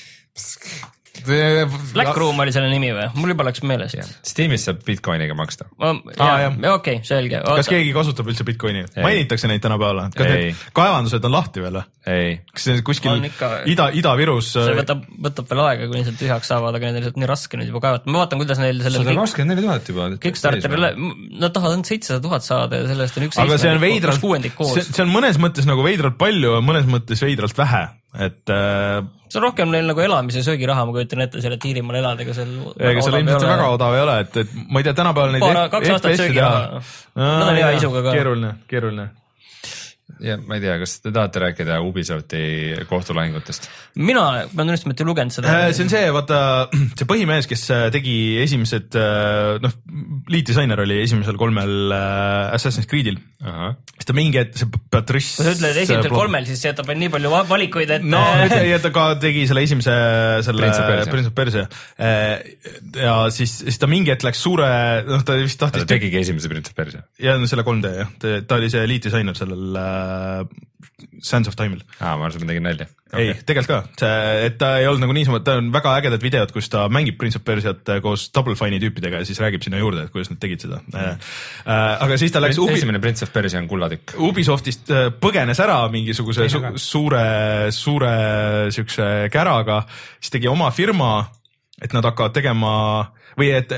Black Room oli selle nimi või? Mul juba läks meelest. Steamis saab Bitcoiniga maksta. Ah, okei, selge. Kas keegi kasutab üldse Bitcoini? Mainitakse neid tänapäeval? Kas ei. need kaevandused on lahti veel? Ei. Kas kuskil ikka... Ida, Ida-Virus? See võtab, võtab veel aega, kui niisalt tühjaks saavad, aga need on nii raske nüüd juba kaevata. Ma vaatan, kuidas neil sellel... sada kakskümmend neli tuhat juba. Kickstarterile, nad tahavad ainult seitsesada tuhat saada ja sellest on üks aga see on veidralt, see, see on mõnes mõttes nagu veidralt palju ja mõnes mõttes veidralt vähe. Et, äh, see on rohkem neil nagu elamise söögiraha, ma kujutan ette selle Tiirimaal eladega seal ega seal ilmselt see väga odav ei ole, et, et ma ei tea, tänapäeval neid Paar, kaks aastat söögiraha. Nad on hea isuga ka. Keeruline, keeruline. Ja ma ei tea, kas te tahate rääkida Ubisofti kohtulahingutest? Mina, ma tunnistama, et ei lugenud seda. See on see, vaata, see põhimees, kes tegi esimesed, noh, liitdisainer oli esimesel kolmel Assassin's Creed'il. Siis ta mingi, et see Patrice... Kui sa ütled esimesel kolmel, siis jätab veel nii palju valikuid, et... No, ja ta ka tegi selle esimese, selle Prince of Persia. Ja siis, siis ta mingi, et läks suure, noh, ta vist tahtis... Ta tegigi esimese Prince of Persia. Ja selle kolm D, jah. Ta, ta oli see liitdisainer sellel Sands of Time'il. Aa, ma arvan, et ma tegin nalja. Okay. Ei, tegelikult ka. See, et ta ei olnud nagu niisama, ta on väga ägedad videod, kus ta mängib Prince of Persiat koos Double Fine'i tüüpidega ja siis räägib sinna juurde, et kuidas nad tegid seda. Mm. Aga siis ta läks... Ubi... Esimene Prince of Persia on kullatükk. Ubisoftist põgenes ära mingisuguse su suure, suure siukse käraga, siis tegi oma firma, et nad hakkavad tegema või et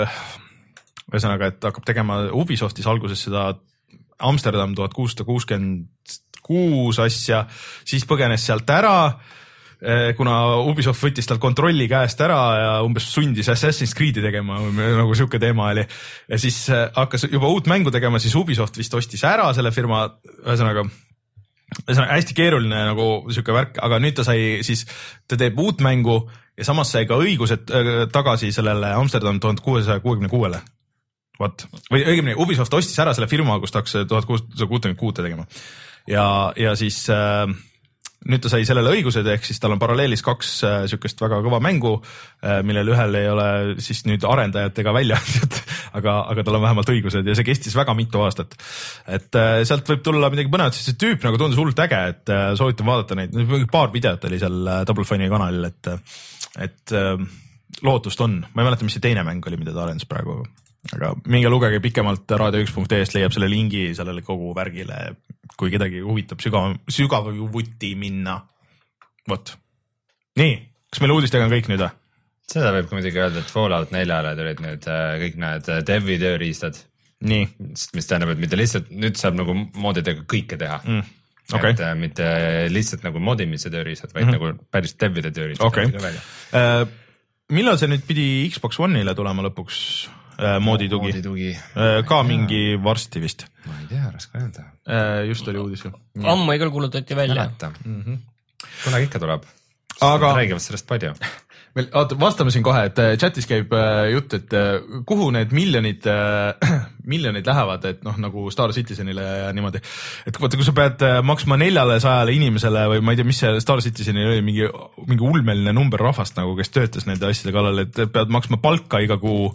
ühesõnaga, et hakkab tegema Ubisoftis alguses seda Amsterdam tuhat kuussada kuuskümmend kuus asja, siis põgenes sealt ära, kuna Ubisoft võttis tal kontrolli käest ära ja umbes sundis Assassin's Creed'i tegema, nagu siuke teema oli. Ja siis hakkas juba uut mängu tegema, siis Ubisoft vist ostis ära selle firma, ühesõnaga, ühesõnaga hästi keeruline nagu siuke värk, aga nüüd ta sai siis, ta teeb uut mängu ja samas sai ka õigused tagasi sellele Amsterdam tuhat kuussada kuuekümne kuuele. What? Või õigemini, Ubisoft ostis ära selle firma, kus tahaks tuhat kuussada kuuskümmend kuus tegema. Ja, ja siis äh, nüüd ta sai sellele õigused, ehk siis tal on paralleelis kaks äh, sükest väga kõva mängu, äh, millel ühel ei ole siis nüüd arendajatega välja, aga, aga tal on vähemalt õigused ja see kestis väga mitu aastat. Et äh, sealt võib tulla midagi põnevat, siis see tüüp nagu tundus hullult äge, et äh, soovitan vaadata neid, paar videot oli seal äh, Double Fine'i kanalil, et, et äh, lootust on. Ma ei mäleta, mis see teine mäng oli, mida ta arendas praegu. Aga minge lugege pikemalt raadio üks punkt ee-st leiab selle lingi sellele kogu värgile, kui kedagi huvitab sügav, sügavuti minna. Vot. Nii, kas meil uudistega on kõik nüüd? Seda võib muidugi öelda, et Fallout neljale tulid nüüd kõik need devi tööriistad. Nii. Mis tähendab, et mitte lihtsalt, nüüd saab nagu moodidega kõike teha. Mm. Okay. Et mitte lihtsalt nagu modimise tööriistad, vaid mm-hmm. nagu päris devide tööriistad. Okay. Uh, millal see nüüd pidi Xbox One'ile tulema lõpuks? Moodi tugi. Moodi tugi. Ka mingi varsti vist. Ma ei tea, raske öelda. Just oli uudis ju. Ammu ei küll kuulutati välja. Mm-hmm. Kunagi ikka tuleb. Aga... Räägivad sellest palju. Meil, oota, vastame siin kohe, et chatis käib jutt, et kuhu need miljonid, miljonid lähevad, et noh, nagu Star Citizenile ja niimoodi. Et vaata, kui sa pead maksma neljale sajale inimesele või ma ei tea, mis see Star Citizenil oli, mingi, mingi ulmeline number rahvast nagu, kes töötas nende asjade kallal, et pead maksma palka iga kuu,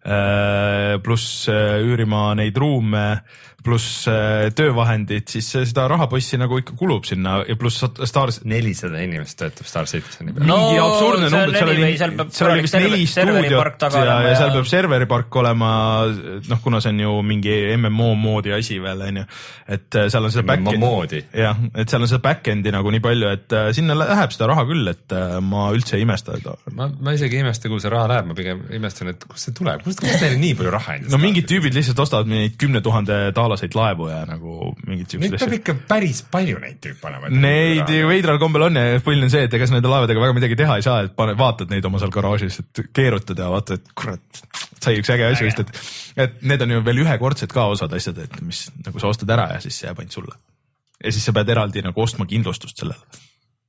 pluss üürima neid ruume, pluss töövahendid, siis seda rahapossi nagu ikka kulub sinna ja pluss Star... nelisada inimest töötab Star Citizeni peal. Mingi no, absurdne number, seal oli, seal oli vist neli stuudiot ja, ja, ja seal peab serveripark olema, noh, kuna see on ju mingi M M O moodi asi veel, on ju, et seal on seda back-endi, jah, et seal on seda back-endi nagu nii palju, et sinna läheb seda raha küll, et ma üldse ei imesta. Ma, ma isegi ei imesta, kuhu see raha läheb, ma pigem imestan, et kus see tuleb, kus teil nii palju raha endast? No mingid tüübid lihtsalt ostavad neid kümne tuhande taalaseid laevu ja nagu mingid neid peab ikka päris palju neid tüüp panema. Neid veidral kombel on ja põhiline on see, et ega sa nende laevadega väga midagi teha ei saa, et pane, vaatad neid oma seal garaažis, et keerutad ja vaatad, et kurat, sai üks äge asju vist, et, et need on ju veel ühekordsed ka osad asjad, et mis nagu sa ostad ära ja siis jääb ainult sulle. Ja siis sa pead eraldi nagu ostma kindlustust sellele.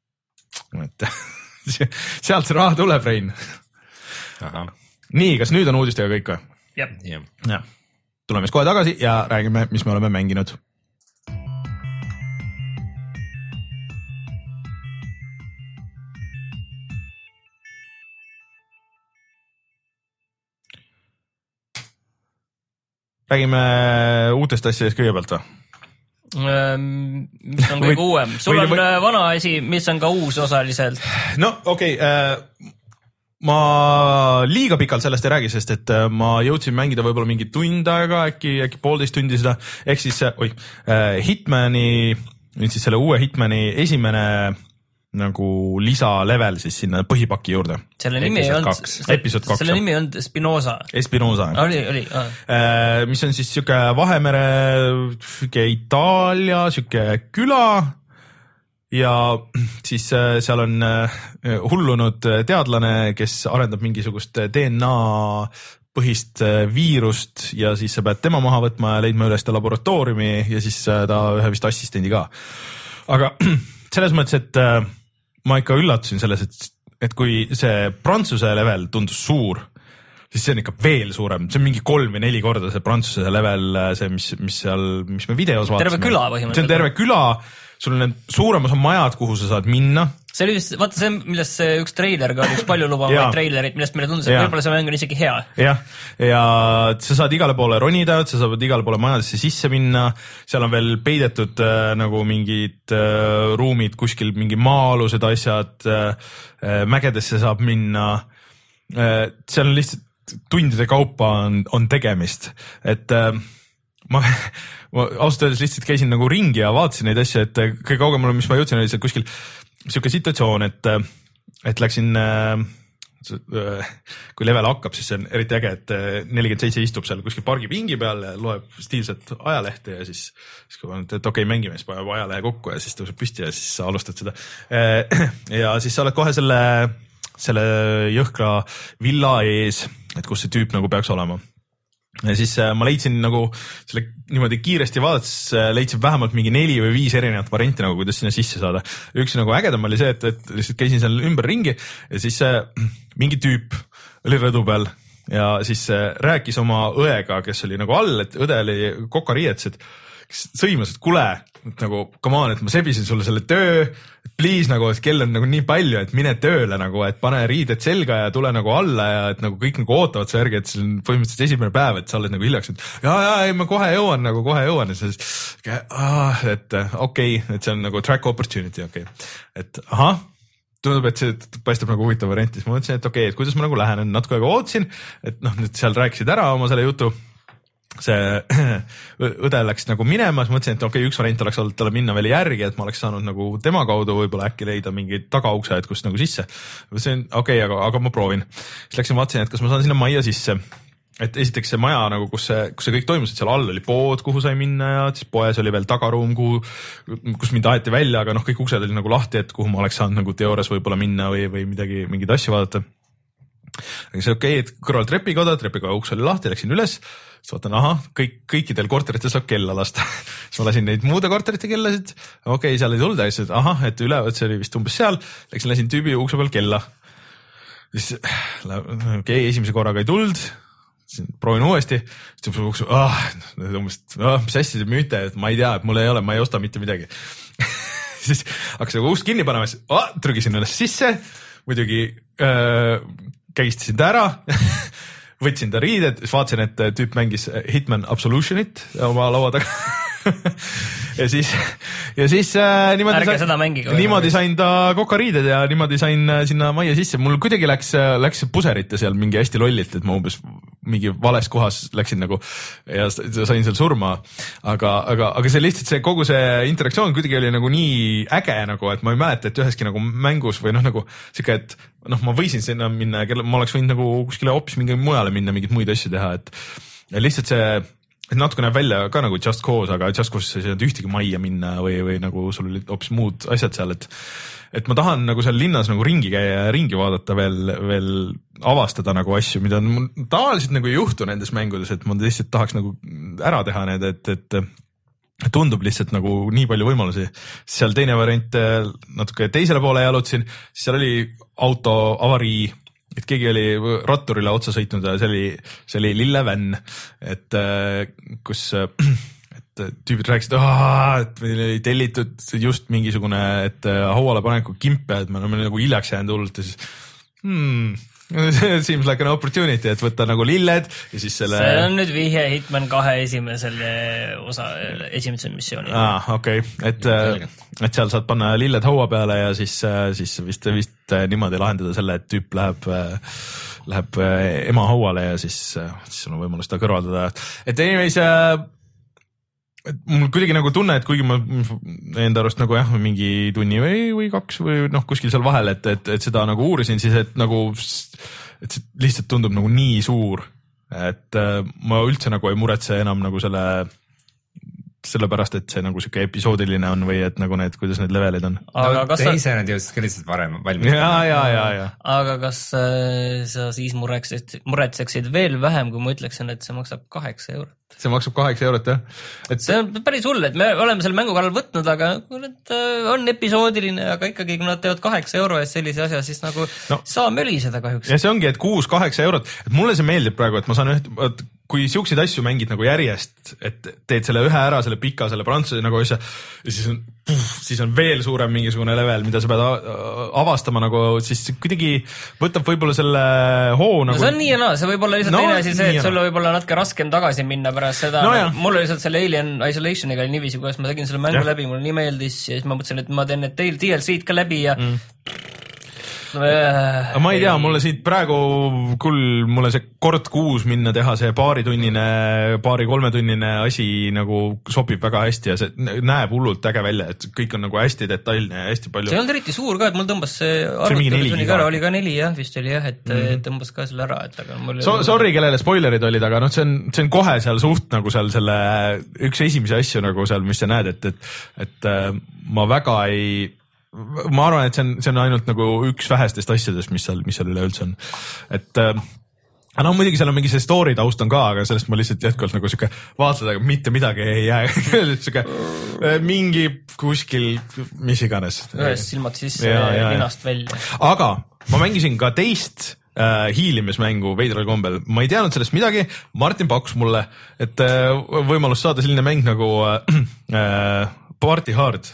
Et sealt see raha tuleb, Rein. Aha. Nii, kas nüüd on uudistega kõik või? Jep. Ja. Tuleme siis kohe tagasi ja räägime, mis me oleme mänginud. räägime uutest asjadest kõigepealt või? Mis on kõige uuem? Sul või, on või... vana asi, mis on ka uus osaliselt. No okei okay, äh, ma liiga pikalt sellest ei räägi, sest et ma jõudsin mängida võib-olla mingi tund aega, äkki, äkki poolteist tundi seda, ehk siis oi, Hitmani, nüüd siis selle uue Hitmani esimene nagu lisalevel siis sinna põhipaki juurde. Selle nimi ei olnud, selle nimi ei olnud Spinoza. Espinosa. Oli, oli. Ah. Mis on siis siuke Vahemere, siuke Itaalia, siuke küla. Ja siis seal on hullunud teadlane, kes arendab mingisugust D N A põhist viirust ja siis sa pead tema maha võtma ja leidma üles ta laboratooriumi ja siis ta ühe vist assistendi ka. Aga selles mõttes, et ma ikka üllatusin selles, et, et kui see Prantsuse level tundus suur, siis see on ikka veel suurem. See on mingi kolm või neli korda see Prantsuse level, see, mis, mis seal, mis me videos vaatasime. Terve küla põhimõtteliselt. See on terve küla. Sul on need suuremas on majad, kuhu sa saad minna. See oli vist, vaata see, millest see üks treiler ka oli, üks palju lubavaid treilerit, millest meile tundus, et võib-olla see mäng on isegi hea. Jah, ja sa saad igale poole ronida, sa saad igale poole majadesse sisse minna, seal on veel peidetud äh, nagu mingid äh, ruumid kuskil, mingi maa-alused asjad, äh, mägedesse saab minna, äh, seal on lihtsalt tundide kaupa on, on tegemist, et äh, ma, ma ausalt öeldes lihtsalt käisin nagu ringi ja vaatasin neid asju, et kõige kaugemale, mis ma jõudsin, oli seal kuskil siuke situatsioon, et, et läksin, kui level hakkab, siis see on eriti äge, et nelikümmend seitse istub seal kuskil pargipingi peal ja loeb stiilset ajalehte ja siis, siis kui paned, et okei, okay, mängime, siis paneb ajalehe kokku ja siis tõuseb püsti ja siis sa alustad seda. Ja siis sa oled kohe selle, selle jõhkra villa ees, et kus see tüüp nagu peaks olema. Ja siis ma leidsin nagu selle niimoodi kiiresti vaadates, leidsin vähemalt mingi neli või viis erinevat varianti nagu, kuidas sinna sisse saada. Üks nagu ägedam oli see, et, et lihtsalt käisin seal ümber ringi ja siis mingi tüüp oli rõdu peal ja siis rääkis oma õega, kes oli nagu all, et õde oli kokariietes, et sõimas, et kule, nagu come on, et ma sebisin sulle selle töö, et please nagu, et kell on nagu nii palju, et mine tööle nagu, et pane riided selga ja tule nagu alla ja et nagu kõik nagu ootavad su järgi, et see on põhimõtteliselt esimene päev, et sa oled nagu hiljaks, et ja, ja, ei, ma kohe jõuan nagu, kohe jõuan ja siis, ah, et okei okay,, et see on nagu track opportunity, okei okay., et ahah, tundub, et see paistab nagu huvitav variant, siis ma mõtlesin, et okei okay,, et kuidas ma nagu lähen, natuke aega ootasin, et noh, nüüd seal rääkisid ära oma selle jutu. See õde läks nagu minema, siis mõtlesin, et okei, okay, üks variant oleks olnud talle minna veel järgi, et ma oleks saanud nagu tema kaudu võib-olla äkki leida mingi tagaukse, et kust nagu sisse. See on okei okay,, aga, aga ma proovin. Siis läksin vaatasin, et kas ma saan sinna majja sisse. Et esiteks see maja nagu, kus see, kus see kõik toimus, et seal all oli pood, kuhu sai minna ja siis poes oli veel tagaruum, kuhu, kus mind aeti välja, aga noh, kõik uksed oli nagu lahti, et kuhu ma oleks saanud nagu teoorias võib-olla minna või, või midagi, mingid asju vaadata. Aga see okei okay,, et kõrval trepikoda, trepikoda uks oli lahti, läksin üles, siis vaatan, aha, kõik, kõikidel korteritel saab kella lasta. Siis ma lasin neid muude korterite kellasid, okei okay,, seal ei tulda, siis ahah, et üle, et see oli vist umbes seal, läksin, lasin tüübi ukse peal kella. Siis okei okay,, esimese korraga ei tuld, proovin uuesti, siis tüüb ukse, ah, umbes, ah, mis hästi te müüte, et ma ei tea, et mul ei ole, ma ei osta mitte midagi. Siis hakkasin ust kinni panema, siis ah, trügisin üles sisse, muidugi äh, kägistasin ta ära, võtsin ta riided, siis vaatasin, et tüüp mängis Hitman Absolutionit oma laua taga. ja siis, ja siis äh, niimoodi, sain, niimoodi sain ta kokariided ja niimoodi sain sinna majja sisse. Mul kuidagi läks, läks puserite seal mingi hästi lollilt, et ma umbes mingi vales kohas läksin nagu ja sain seal surma. Aga, aga, aga see lihtsalt see kogu see interaktsioon kuidagi oli nagu nii äge nagu, et ma ei mäleta, et üheski nagu mängus või noh, nagu siuke, et noh, ma võisin sinna minna, ma oleks võinud nagu kuskile hoopis mingi mujale minna, mingid muid asju teha, et ja lihtsalt see et natuke näeb välja ka nagu Just Cause, aga Just Cause ei saanud ühtegi majja minna või, või nagu sul olid hoopis muud asjad seal, et et ma tahan nagu seal linnas nagu ringi käia ja ringi vaadata veel, veel avastada nagu asju, mida tavaliselt nagu ei juhtu nendes mängudes, et ma lihtsalt tahaks nagu ära teha need, et, et tundub lihtsalt nagu nii palju võimalusi. Seal teine variant natuke teisele poole jalutasin, siis seal oli auto avarii, et keegi oli ratturile otsa sõitnud ja see oli, see oli lillevänn, et kus et tüübid rääkisid, et meil oli tellitud just mingisugune, et hauale paneku kimpe, et me oleme nagu hiljaks jäänud hullult ja siis hmm, Seems like an opportunity, et võtta nagu lilled ja siis selle... See on nüüd vihje Hitman kahe esimesele osa, esimese missiooni. Ah, okei, okay. et, et seal saad panna lilled haua peale ja siis, siis vist, vist niimoodi lahendada selle, et tüüp läheb, läheb ema hauale ja siis, siis on võimalus ta kõrvaldada. Et anyways, et mul kuidagi nagu tunne, et kuigi ma enda arust nagu jah, mingi tunni või, või kaks või noh, kuskil seal vahel, et, et, et seda nagu uurisin, siis et nagu, et see lihtsalt tundub nagu nii suur, et ma üldse nagu ei muretse enam nagu selle, sellepärast, et see nagu siuke episoodiline on või et nagu need, kuidas need levelid on. Aga no, teise nad jõudsid ka lihtsalt varem valmis. Ja, ja, ja, ja. Aga kas äh, sa siis muretseksid, muretseksid veel vähem, kui ma ütleksin, et see maksab kaheksa eurot? See maksab kaheksa eurot, jah. Et... See on päris hull, et me oleme selle mängu kallal võtnud, aga kui on episoodiline, aga ikkagi, kui nad teevad kaheksa euro eest sellise asja, siis nagu no. saa möliseda kahjuks. Ja see ongi, et kuus, kaheksa eurot, et mulle see meeldib praegu, et ma saan üht, kui siukseid asju mängid nagu järjest, et teed selle ühe ära, selle pika, selle prantsuse nagu asja, ja siis on, puh, siis on veel suurem mingisugune level, mida sa pead avastama nagu, siis kuidagi võtab võib-olla selle hoo nagu... No see on nii ja naa, see võib olla lihtsalt no, teine asi see, et sul võib olla natuke raskem tagasi minna pärast seda. No, mul oli lihtsalt selle Alien Isolationiga niiviisi, kuidas ma tegin selle mängu ja. läbi, mulle nii meeldis ja siis ma mõtlesin, et ma teen need D L C-d ka läbi ja mm. No, äh, ma ei tea, mulle siit praegu küll, mulle see kord kuus minna teha see paaritunnine, paari-kolmetunnine asi nagu sobib väga hästi ja see näeb hullult äge välja, et kõik on nagu hästi detailne ja hästi palju. See on eriti suur ka, et mul tõmbas see arvutustunni ka, oli ka neli jah, vist oli jah, et mm-hmm. tõmbas ka selle ära, et aga mul so, sorry, kellele spoilerid olid, aga noh, see on, see on kohe seal suht nagu seal selle üks esimesi asju nagu seal, mis sa näed, et, et, et äh, ma väga ei ma arvan, et see on, see on ainult nagu üks vähestest asjadest, mis seal, mis seal üleüldse on. Et äh, no muidugi seal on mingi see story taust on ka, aga sellest ma lihtsalt jätkuvalt nagu siuke vaatad, aga mitte midagi ei jää. Siuke äh, mingi kuskil, mis iganes. Ühest silmad sisse ja, ja, linast välja. Aga ma mängisin ka teist äh, hiilimismängu veidral kombel. Ma ei teadnud sellest midagi. Martin pakkus mulle, et äh, võimalus saada selline mäng nagu äh, Party Hard.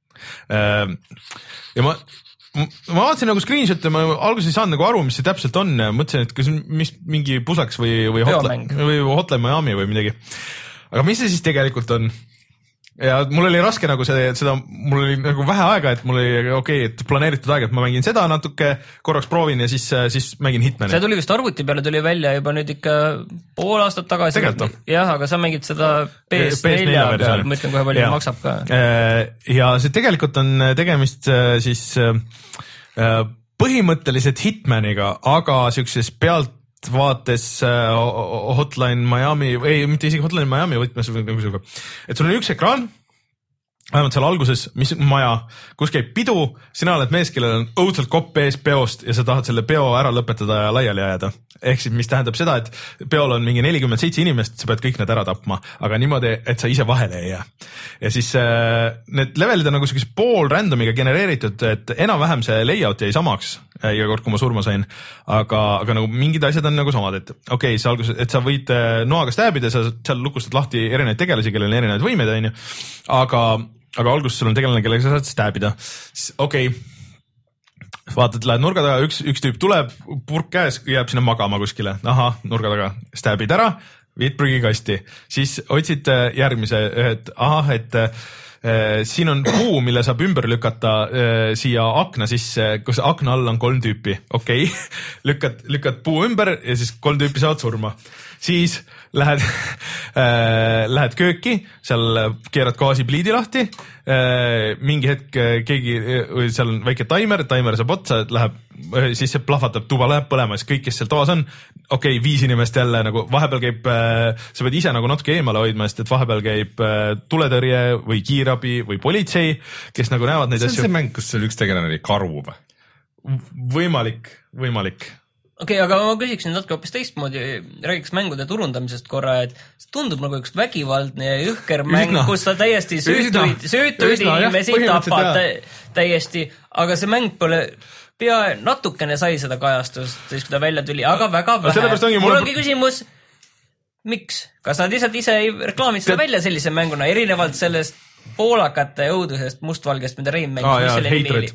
Ja ma, ma vaatasin nagu screenshot ja ma alguses ei saanud nagu aru, mis see täpselt on ja mõtlesin, et kas mis mingi pusaks või, või, hotline, või Hotline Miami või midagi. Aga mis see siis tegelikult on? Ja mul oli raske nagu see, seda, mul oli nagu vähe aega, et mul oli okei, okay, et planeeritud aega, et ma mängin seda natuke, korraks proovin ja siis, siis mängin Hitmani. See tuli vist arvuti peale, tuli välja juba nüüd ikka pool aastat tagasi. Jah, aga sa mängid seda P S neli peal, ma ütlen kohe palju ja. Maksab ka. Ja see tegelikult on tegemist siis põhimõtteliselt Hitmaniga, aga siukses pealt vaates Hotline Miami, ei, mitte isegi Hotline Miami võtmes, et sul on üks ekraan, vähemalt seal alguses, mis maja, kus käib pidu, sina oled mees, kellel on õudselt kopp ees peost ja sa tahad selle peo ära lõpetada ja laiali ajada. Ehk siis, mis tähendab seda, et peol on mingi nelikümmend seitse inimest, sa pead kõik need ära tapma, aga niimoodi, et sa ise vahele ei jää. Ja siis äh, need levelid on nagu selline pool randomiga genereeritud, et enam-vähem see layout jäi samaks äh, iga kord, kui ma surma sain, aga, aga nagu mingid asjad on nagu samad, et okei, okay, see alguses, et sa võid äh, noaga stääbida, sa seal lukustad lahti erinevaid tegelasi, kellel on erinevaid võimeid, on ju, aga aga alguses sul on tegelane, kellega sa saad stääbida. Okei, okay. Vaatad, lähed nurga taga, üks, üks tüüp tuleb, purk käes, jääb sinna magama kuskile. Aha, nurga taga, stääbid ära, viid prügikasti. Siis otsid järgmise, et ahah, et äh, siin on puu, mille saab ümber lükata äh, siia akna sisse, kus akna all on kolm tüüpi. Okei, okay. lükkad, lükkad puu ümber ja siis kolm tüüpi saavad surma. Siis lähed, äh, lähed kööki, seal keerad gaasipliidi lahti, äh, mingi hetk keegi, seal on väike taimer, taimer saab otsa, läheb, siis see plahvatab, tuba läheb põlema, siis kõik, kes seal toas on, okei okay,, viis inimest jälle nagu vahepeal käib, äh, sa pead ise nagu natuke eemale hoidma, sest et vahepeal käib äh, tuletõrje või kiirabi või politsei, kes nagu näevad neid asju. See on see mäng, kus seal üks tegelane oli karu või? Võimalik, võimalik. Okei, okay, aga ma küsiksin natuke hoopis teistmoodi, räägiks mängude turundamisest korra, et see tundub nagu üks vägivaldne ja jõhker mäng, Üsna. Kus sa täiesti söötuid, söötuid inimesi tapad täiesti, aga see mäng pole pea natukene sai seda kajastust, siis kui ta välja tuli, aga väga vähe. Mul ongi küsimus, miks? Kas nad lihtsalt ise ei reklaamid seda välja sellise mänguna, erinevalt sellest poolakate õudusest mustvalgest, mida Rein mängis, ah, mis selle nimi oli?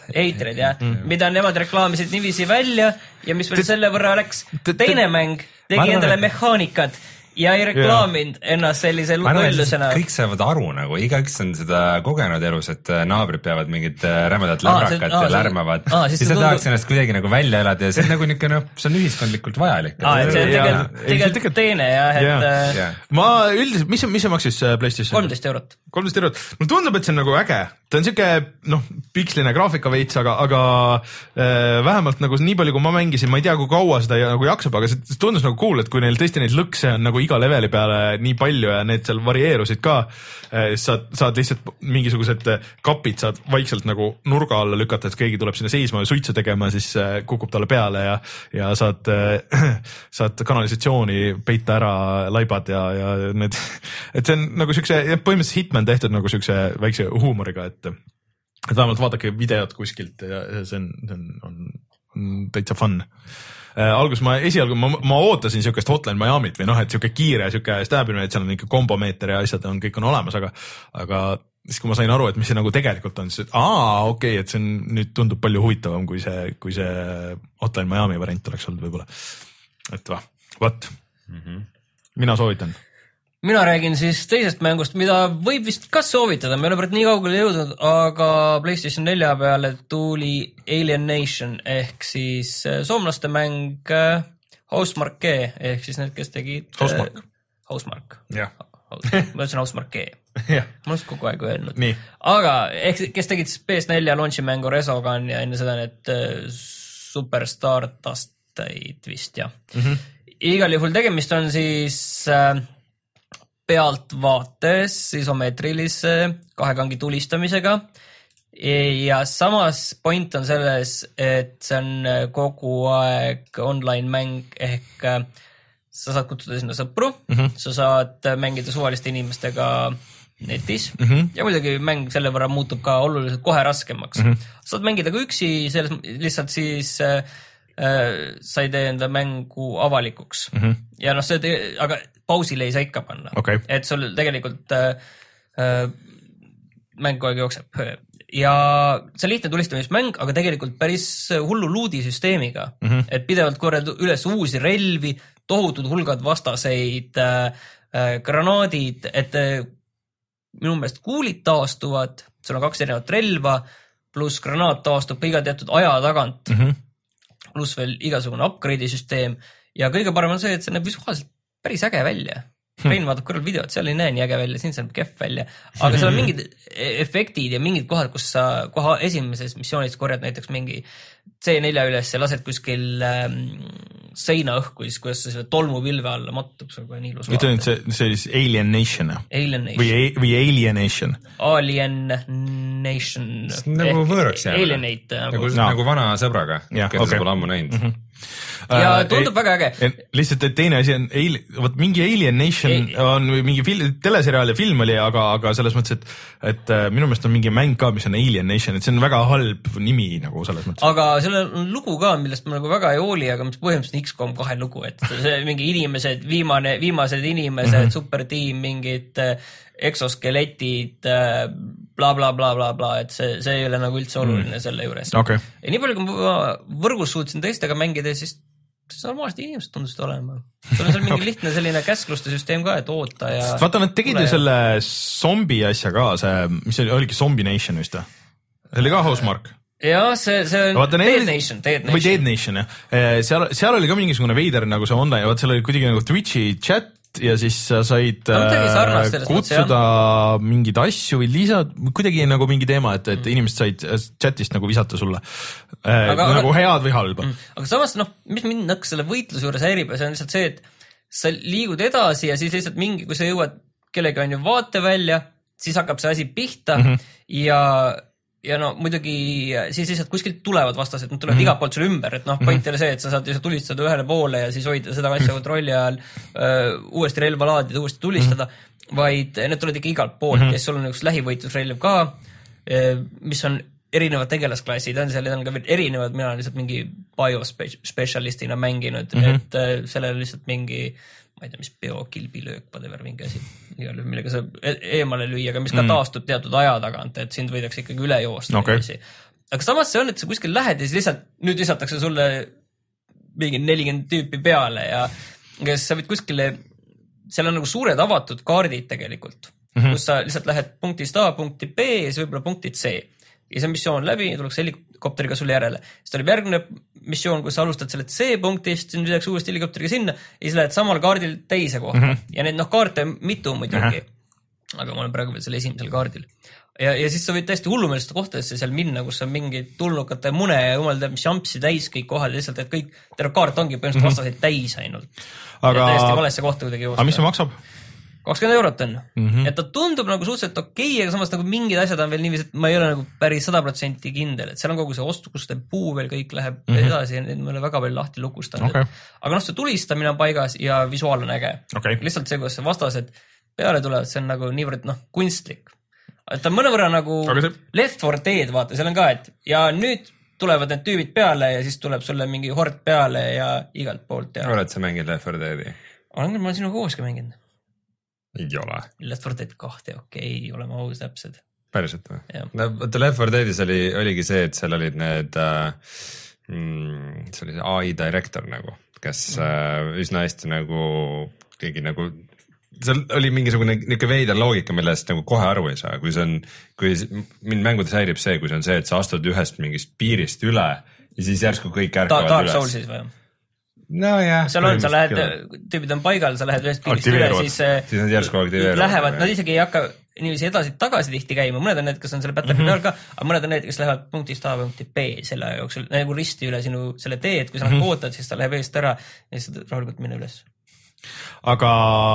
Hatred jah, mida nemad reklaamisid niiviisi välja ja mis veel selle võrra läks. Teine mäng tegi endale mehaanikat ja ei reklaaminud yeah. ennast sellise lullusena. Kõik saavad aru nagu, igaüks on seda kogenud elus, et naabrid peavad mingid rämedat lämrakat ja lärmavad. Siis sa tahaks ennast kuidagi nagu välja elada ja see on nagu niisugune, see on ühiskondlikult vajalik. Aa, et see on tegelikult teine jah, et yeah. ma üldiselt, mis, mis see maksis PlayStation? kolmteist eurot. kolmteist eurot. Mulle tundub, et see on nagu äge. Ta on siuke, noh, piksline graafika veits, aga, aga äh, vähemalt nagu nii palju, kui ma mängisin, ma ei tea, kui kaua seda nagu jaksab, aga see tundus nagu cool, et kui neil tõesti neid lõkse on nagu iga leveli peale nii palju ja need seal varieerusid ka, saad, saad lihtsalt mingisugused kapid saad vaikselt nagu nurga alla lükata, et keegi tuleb sinna seisma ja suitsu tegema, siis kukub talle peale ja, ja saad, saad kanalisatsiooni peita ära laibad ja, ja need, et see on nagu siukse, põhimõtteliselt Hitman tehtud nagu siukse väikse huumoriga, et et vähemalt vaadake videot kuskilt ja see on, see on, on, on täitsa fun. Äh, algus ma esialgu, ma, ma ootasin siukest Hotline Miami't või noh, et siuke kiire, siuke stäbimine, et seal on ikka kombomeeter ja asjad on, kõik on olemas, aga, aga siis kui ma sain aru, et mis see nagu tegelikult on, siis et aa, okei okay,, et see on, nüüd tundub palju huvitavam, kui see, kui see Hotline Miami variant oleks olnud võib-olla. Et va, what? Mm-hmm. Mina soovitan. Mina räägin siis teisest mängust, mida võib vist ka soovitada, me oleme nii kaugele jõudnud, aga PlayStation nelja peale tuli Alien Nation ehk siis soomlaste mäng Housemarque G ehk siis need, kes tegid Housemarque. Housemarque. Jah. Ma ütlesin Housemarque G. Ma olen kogu aeg öelnud. Nii. Aga ehk kes tegid P S neli launchi mängu Resogun ja enne seda need Superstar Dusteid vist, jah. Mm-hmm. Igal juhul tegemist on siis pealt vaates isomeetrilise kahekangi tulistamisega ja samas point on selles, et see on kogu aeg online mäng ehk sa saad kutsuda sinna sõpru, mm-hmm. sa saad mängida suvaliste inimestega netis mm-hmm. ja muidugi mäng selle võrra muutub ka oluliselt kohe raskemaks. Mm-hmm. Saad mängida ka üksi, selles lihtsalt siis äh, sa ei tee enda mängu avalikuks mm-hmm. ja noh, see te, aga pausile ei saa ikka panna, okay. et sul tegelikult äh, äh, mäng kogu aeg jookseb ja see on lihtne tulistamismäng, aga tegelikult päris hullu luudisüsteemiga, mm-hmm. et pidevalt korjad üles uusi relvi, tohutud hulgad vastaseid äh, äh, granaadid, et äh, minu meelest kuulid taastuvad, sul on kaks erinevat relva, pluss granaat taastub iga teatud aja tagant, mm-hmm. pluss veel igasugune upgrade'i süsteem ja kõige parem on see, et see näeb visuaalselt päris äge välja. Rein vaatab kõrval videot, seal ei näe nii äge välja, siin see on kehv välja, aga seal on mingid efektid ja mingid kohad, kus sa koha esimeses missioonis korjad näiteks mingi C neli üles ja lased kuskil ähm, seina õhku, siis kuidas sa selle tolmupilve alla mattub, see on kohe nii ilus. Ütle nüüd, see, see oli Alien Nation, Alien Nation. Või, või Alienation. Alien Nation. Nagu võõraks jääb. Alienate. Nagu, no. nagu vana sõbraga, keda okay. sa pole ammu näinud. Mm-hmm. ja tundub uh, väga äge. Lihtsalt, et teine asi on, võt mingi Alien Nation ei. On mingi fil, teleseriaal ja film oli, aga, aga selles mõttes, et, et minu meelest on mingi mäng ka, mis on Alien Nation, et see on väga halb nimi nagu selles mõttes. Aga sellel on lugu ka, millest ma nagu väga ei hooli, aga mis põhimõtteliselt X COM kahe lugu, et see mingi inimesed, viimane, viimased inimesed, mm-hmm. supertiim, mingid eksoskeletid, bla, bla, bla, bla, bla, et see, see ei ole nagu üldse oluline mm. selle juures. Okay. Ja nii palju, kui ma võrgus suutsin teistega mängida, siis normaalsed inimesed tundusid olema. Sul on seal mingi lihtne selline käskluste süsteem ka, et oota ja... Vaata, nad tegid ju selle zombi asja ka, see, mis oli, oligi Zombie Nation vist, see oli ka Housemarque. Ja see, see on vaata, Dead Nation, Dead Nation. Või Dead Nation, jah. Seal, seal oli ka mingisugune veider nagu see online, vaat seal oli kuidagi nagu Twitchi chat ja siis sa said äh, kutsuda mingeid asju või lisad, kuidagi nagu mingi teema, et, et mm. inimesed said chatist nagu visata sulle äh, aga, nagu aga, head või halba. Mm. Aga samas, noh, mis mind nõks selle võitluse juures häirib, see on lihtsalt see, et sa liigud edasi ja siis lihtsalt mingi, kui sa jõuad kellega on ju vaate välja, siis hakkab see asi pihta mm -hmm. ja ja no muidugi siis lihtsalt kuskilt tulevad vastased, nad tulevad mm -hmm. igalt poolt sul ümber, et noh, point ei ole see, et sa saad lihtsalt tulistada ühele poole ja siis hoida seda asja kontrolli ajal, öö, uuesti relva laadida, uuesti tulistada, mm -hmm. vaid need tulevad ikka igalt poolt mm -hmm. ja sul on üks lähivõitlusrelv ka, mis on erinevad tegelasklassid, on seal, need on ka erinevad, mina olen lihtsalt mingi biospetsialistina mänginud mm, -hmm. et sellel on lihtsalt mingi ma ei tea, mis biokilbilöök, whatever, mingi asi, millega sa eemale lüüa, aga mis ka taastub teatud aja tagant, et sind võidakse ikkagi üle joosta. Okay. aga samas see on, et sa kuskil lähed ja siis lihtsalt, nüüd lisatakse sulle mingi nelikümmend tüüpi peale ja kes sa võid kuskile, seal on nagu suured avatud kaardid tegelikult, mm-hmm. kus sa lihtsalt lähed punktist A punkti B ja siis võib-olla punktid C. Ja see missioon läbi, tuleks helikopteriga sulle järele. Siis tuleb järgmine missioon, kus sa alustad selle C punktist, siis midagi uuesti helikopteriga sinna ja siis lähed samal kaardil teise kohta. Mm-hmm. Ja need noh, kaarte mitu muidugi. Mm-hmm. Aga ma olen praegu veel selle esimesel kaardil. Ja, ja siis sa võid täiesti hullumeelest kohtadesse seal minna, kus on mingi tulnukate mune ja jumal teab, mis jampsi täis kõik kohad ja lihtsalt, et kõik, terve kaart ongi põhimõtteliselt mm-hmm. vastaseid täis ainult. Aga... Ja täiesti valesse kohta kuidagi joosta. Aga mis see maksab? kakskümmend eurot on. Mm-hmm. Et ta tundub nagu suhteliselt okei, aga samas nagu mingid asjad on veel niiviisi, et ma ei ole nagu päris sada protsenti kindel, et seal on kogu see ostukuste puu veel kõik läheb mm-hmm. edasi ja need me ole väga palju lahti lukustanud. Okay. Aga noh, see tulistamine on paigas ja visuaal on äge. Okay. Lihtsalt see, kuidas see vastased peale tulevad, see on nagu niivõrd noh, kunstlik. Et ta on mõnevõrra nagu see... Left four Dead, vaata, seal on ka, et ja nüüd tulevad need tüübid peale ja siis tuleb sulle mingi hord peale ja igalt poolt. Ja... Oled sa mänginud Left four Deadi? Olen, ma olen sinuga kooski mänginud. Ei ole. Left four Dead kahte, okei, okay, oleme aus täpsed. Päriselt või? No, võtta Left four Deadis oli, oligi see, et seal olid need, äh, mm, see oli see A I director nagu, kes mm. äh, üsna hästi nagu, keegi nagu, seal oli mingisugune niisugune veider loogika, millest nagu kohe aru ei saa, kui see on, kui mind mängudes häirib see, kui see on see, et sa astud ühest mingist piirist üle ja siis järsku kõik ärkavad Ta- Dark üles. Soulsis või? No jah. Seal on, sa lähed, tüübid on paigal, sa lähed ühest piirist üle, siis, siis nad järsku aktiveeruvad. Lähevad, nad isegi ei hakka niiviisi edasi tagasi tihti käima, mõned on need, kes on selle Battlefieldi all ka, aga mõned on need, kes lähevad punktist A punkti B selle jooksul, nagu risti üle sinu selle teed, kui sa mm -hmm. ootad, siis ta läheb eest ära ja siis rahulikult minna üles. Aga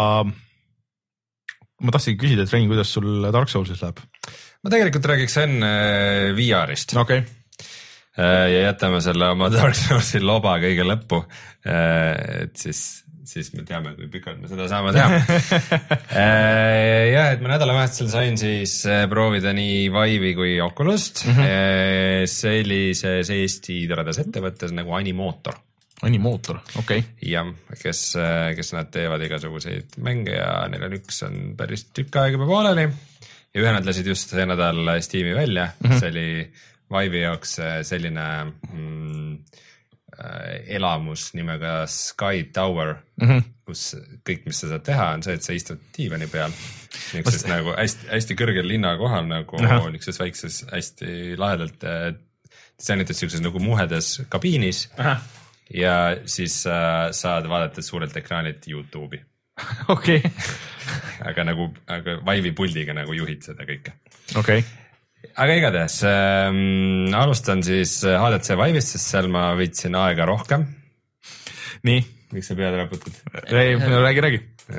ma tahtsin küsida, et Rein, kuidas sul Dark Soulsis läheb? Ma tegelikult räägiks enne V R-ist. Okei. Okay. Ja jätame selle oma Dark Soulsi loba kõige lõppu, et siis, siis me teame, kui pikalt me seda saame teha. Jah, et ma nädalavahetusel sain siis proovida nii Vive'i kui Oculust mm -hmm. sellises Eesti toredas ettevõttes nagu Animotor. Animotor, okei. Okay. Jah, kes, kes nad teevad igasuguseid mänge ja neil on üks on päris tükk aega juba pooleli ja ühe nad lasid just see nädal Steam'i välja, mm -hmm. see oli Vive'i jaoks selline mm, elamus nimega Sky Tower, mm-hmm. kus kõik, mis sa saad teha, on see, et sa istud diivani peal. Niisugusest nagu hästi, hästi kõrgel linnakohal nagu niisuguses väikses hästi lahedalt disainitud niisuguses nagu muhedes kabiinis. Aha. Ja siis äh, saad vaadata suurelt ekraanilt YouTube'i. Okei. Okay. aga nagu, aga Vive'i puldiga nagu juhid seda kõike. Okei. Okay. Aga igatahes äh, alustan siis H D C Vive'ist, sest seal ma võtsin aega rohkem. Nii. Miks sa pead raputad? Ei, räägi, räägi.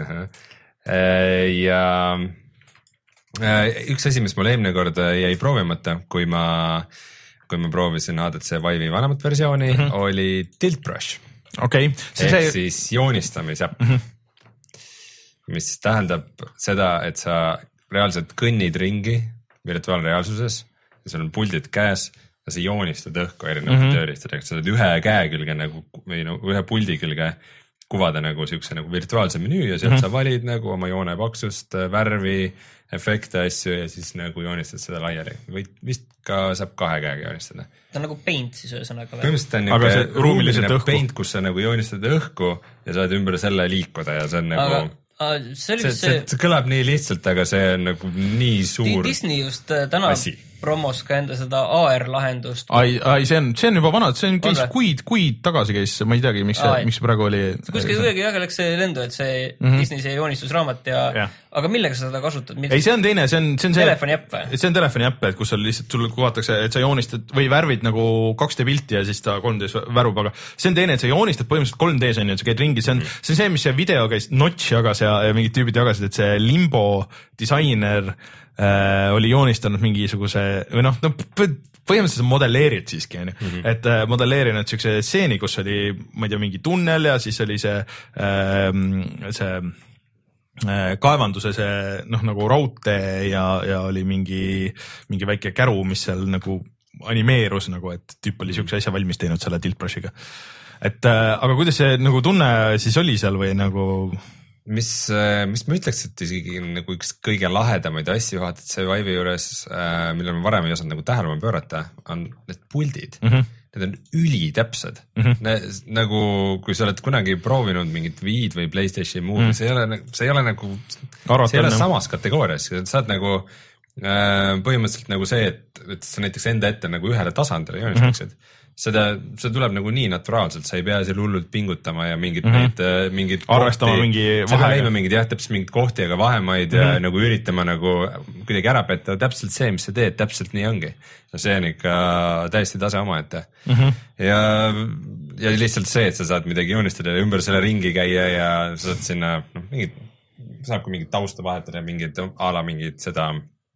Ja üks asi, mis mul eelmine kord jäi proovimata, kui ma, kui ma proovisin H D C Vive'i vanemat versiooni, mm -hmm. oli Tilt Brush. Okay. Ehk see... siis joonistamisäpp, mm -hmm. mis tähendab seda, et sa reaalselt kõnnid ringi virtuaalreaalsuses ja sul on puldid käes ja sa joonistad õhku erinevate mm -hmm. tööriistadega, sa saad ühe käe külge nagu või no, ühe puldi külge kuvada nagu siukse nagu virtuaalse menüü ja sealt mm -hmm. sa valid nagu oma joone paksust, värvi, efekte, asju ja siis nagu joonistad seda laiali. Või vist ka saab kahe käega joonistada. Ta on nagu paint siis ühesõnaga. Põhimõtteliselt on niuke ruumiline paint, kus sa nagu joonistad õhku ja saad ümber selle liikuda ja see on nagu aga... See, see, see, see kõlab nii lihtsalt, aga see on nagu nii suur Disney just täna asi. Promos ka enda seda A R-lahendust. Ai, ai, see on, see on juba vanad, see on käis Olde. kuid, kuid tagasi käis, ma ei teagi, miks see, miks see praegu oli. Kuskil kuidagi jah, läks see lendu, et see mm -hmm. Disney see joonistusraamat ja, ja, aga millega sa seda kasutad? Ei, see on teine, see on, see on see telefoni äpp või? See on telefoni äpp, et kus sul lihtsalt, sul kuvatakse, et sa joonistad või värvid nagu kaks D pilti ja siis ta kolm D värvub, aga see on teine, et sa joonistad põhimõtteliselt kolm D-s on ju, et sa käid ringi, see on, see on see, mis see video käis, Notch jagas ja, ja mingid tüübid jagasid, et see Limbo disainer Äh, oli joonistanud mingisuguse või noh, no põhimõtteliselt modelleerid siiski, on ju, mm -hmm. et äh, modelleerinud siukse stseeni, kus oli, ma ei tea, mingi tunnel ja siis oli see äh, see äh, kaevanduse see noh, nagu raudtee ja, ja oli mingi, mingi väike käru, mis seal nagu animeerus nagu, et tüüp oli siukse asja valmis teinud selle Tilt Brushiga. Et äh, aga kuidas see nagu tunne siis oli seal või nagu mis, mis ma ütleks, et isegi nagu üks kõige lahedamaid asju, vaata, et see Vive'i juures, millele ma varem ei osanud nagu tähelepanu pöörata, on need puldid. Mm -hmm. Need on ülitäpsed mm. -hmm. Nagu kui sa oled kunagi proovinud mingit Wii'd või PlayStation Move'i mm, -hmm. see ei ole, see ei ole nagu, Arvatan, see ei ole samas kategoorias, sa oled nagu äh, põhimõtteliselt nagu see, et, et sa näiteks enda ette nagu ühele tasandile joonistaksid mm. -hmm. seda, see tuleb nagu nii naturaalselt, sa ei pea seal hullult pingutama ja mingit mm -hmm. neid, mingit arvestama kohti, mingi vahega. Sa pead leidma mingid jah, täpselt mingid kohti, aga vahemaid mm -hmm. ja nagu üritama nagu kuidagi ära petta, täpselt see, mis sa teed, täpselt nii ongi. Ja see on ikka täiesti tase omaette mm. -hmm. ja, ja lihtsalt see, et sa saad midagi joonistada ja ümber selle ringi käia ja sa saad sinna, noh, mingid, saab ka mingit tausta vahetada, mingid a la mingid seda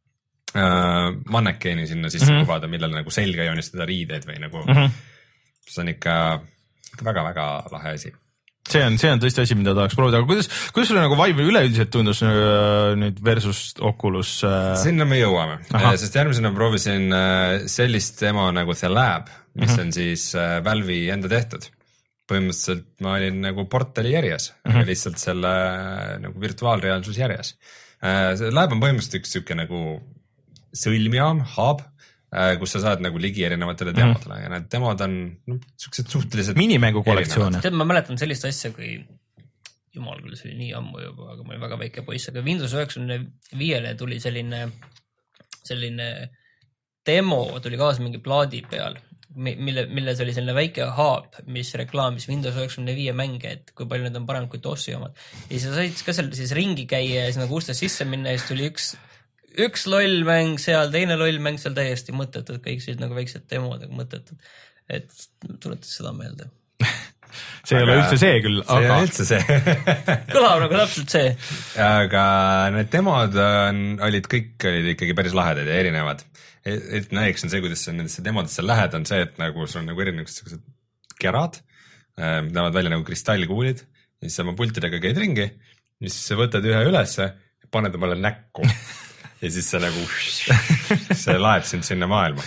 äh, mannekeeni sinna sisse mm -hmm. kuvada, millele nagu selga joonistada riideid või nagu mm, -hmm. see on ikka väga-väga lahe asi. see on, see on tõesti asi, mida tahaks proovida, aga kuidas, kuidas sulle nagu Vive üleüldiselt tundus nüüd versus Oculus? Sinna me jõuame, sest järgmisena proovisin sellist demo nagu The Lab, mis mm -hmm. on siis Valve'i enda tehtud. Põhimõtteliselt ma olin nagu portali järjes mm, -hmm. lihtsalt selle nagu virtuaalreaalsus järjes. See Lab on põhimõtteliselt üks siuke nagu sõlmjaam, hub, kus sa saad nagu ligi erinevatele demodele mm -hmm. ja need demod on no, siuksed suhteliselt minimängu kollektsioone. Ma mäletan sellist asja, kui jumal küll, see oli nii ammu juba, aga ma olin väga väike poiss, aga Windows üheksakümne viiele tuli selline, selline demo, tuli kaasa mingi plaadi peal, mille, milles oli selline väike hub, mis reklaamis Windows üheksakümne viie mänge, et kui palju need on parem kui DOSi omad. Ja sa said ka seal siis ringi käia ja sinna ustest sisse minna ja siis tuli üks üks loll mäng seal, teine loll mäng seal, täiesti mõttetud, kõik sellised nagu väiksed demod, nagu mõttetud, et tuletas seda meelde. see ei ole üldse see küll, aga... See ei ole üldse see. Kõlab nagu täpselt see. Aga need demod on, olid kõik, olid ikkagi päris lahedad ja erinevad. Et, et näiks on see, kuidas sa nendesse demodesse lähed, on see, et nagu sul on nagu erinevad sellised kerad, mis näevad välja nagu kristallkuulid, ja siis sa oma pultidega käid ringi, siis sa võtad ühe ülesse, paned omale näkku. Ja siis see nagu, see laeb sind sinna maailma.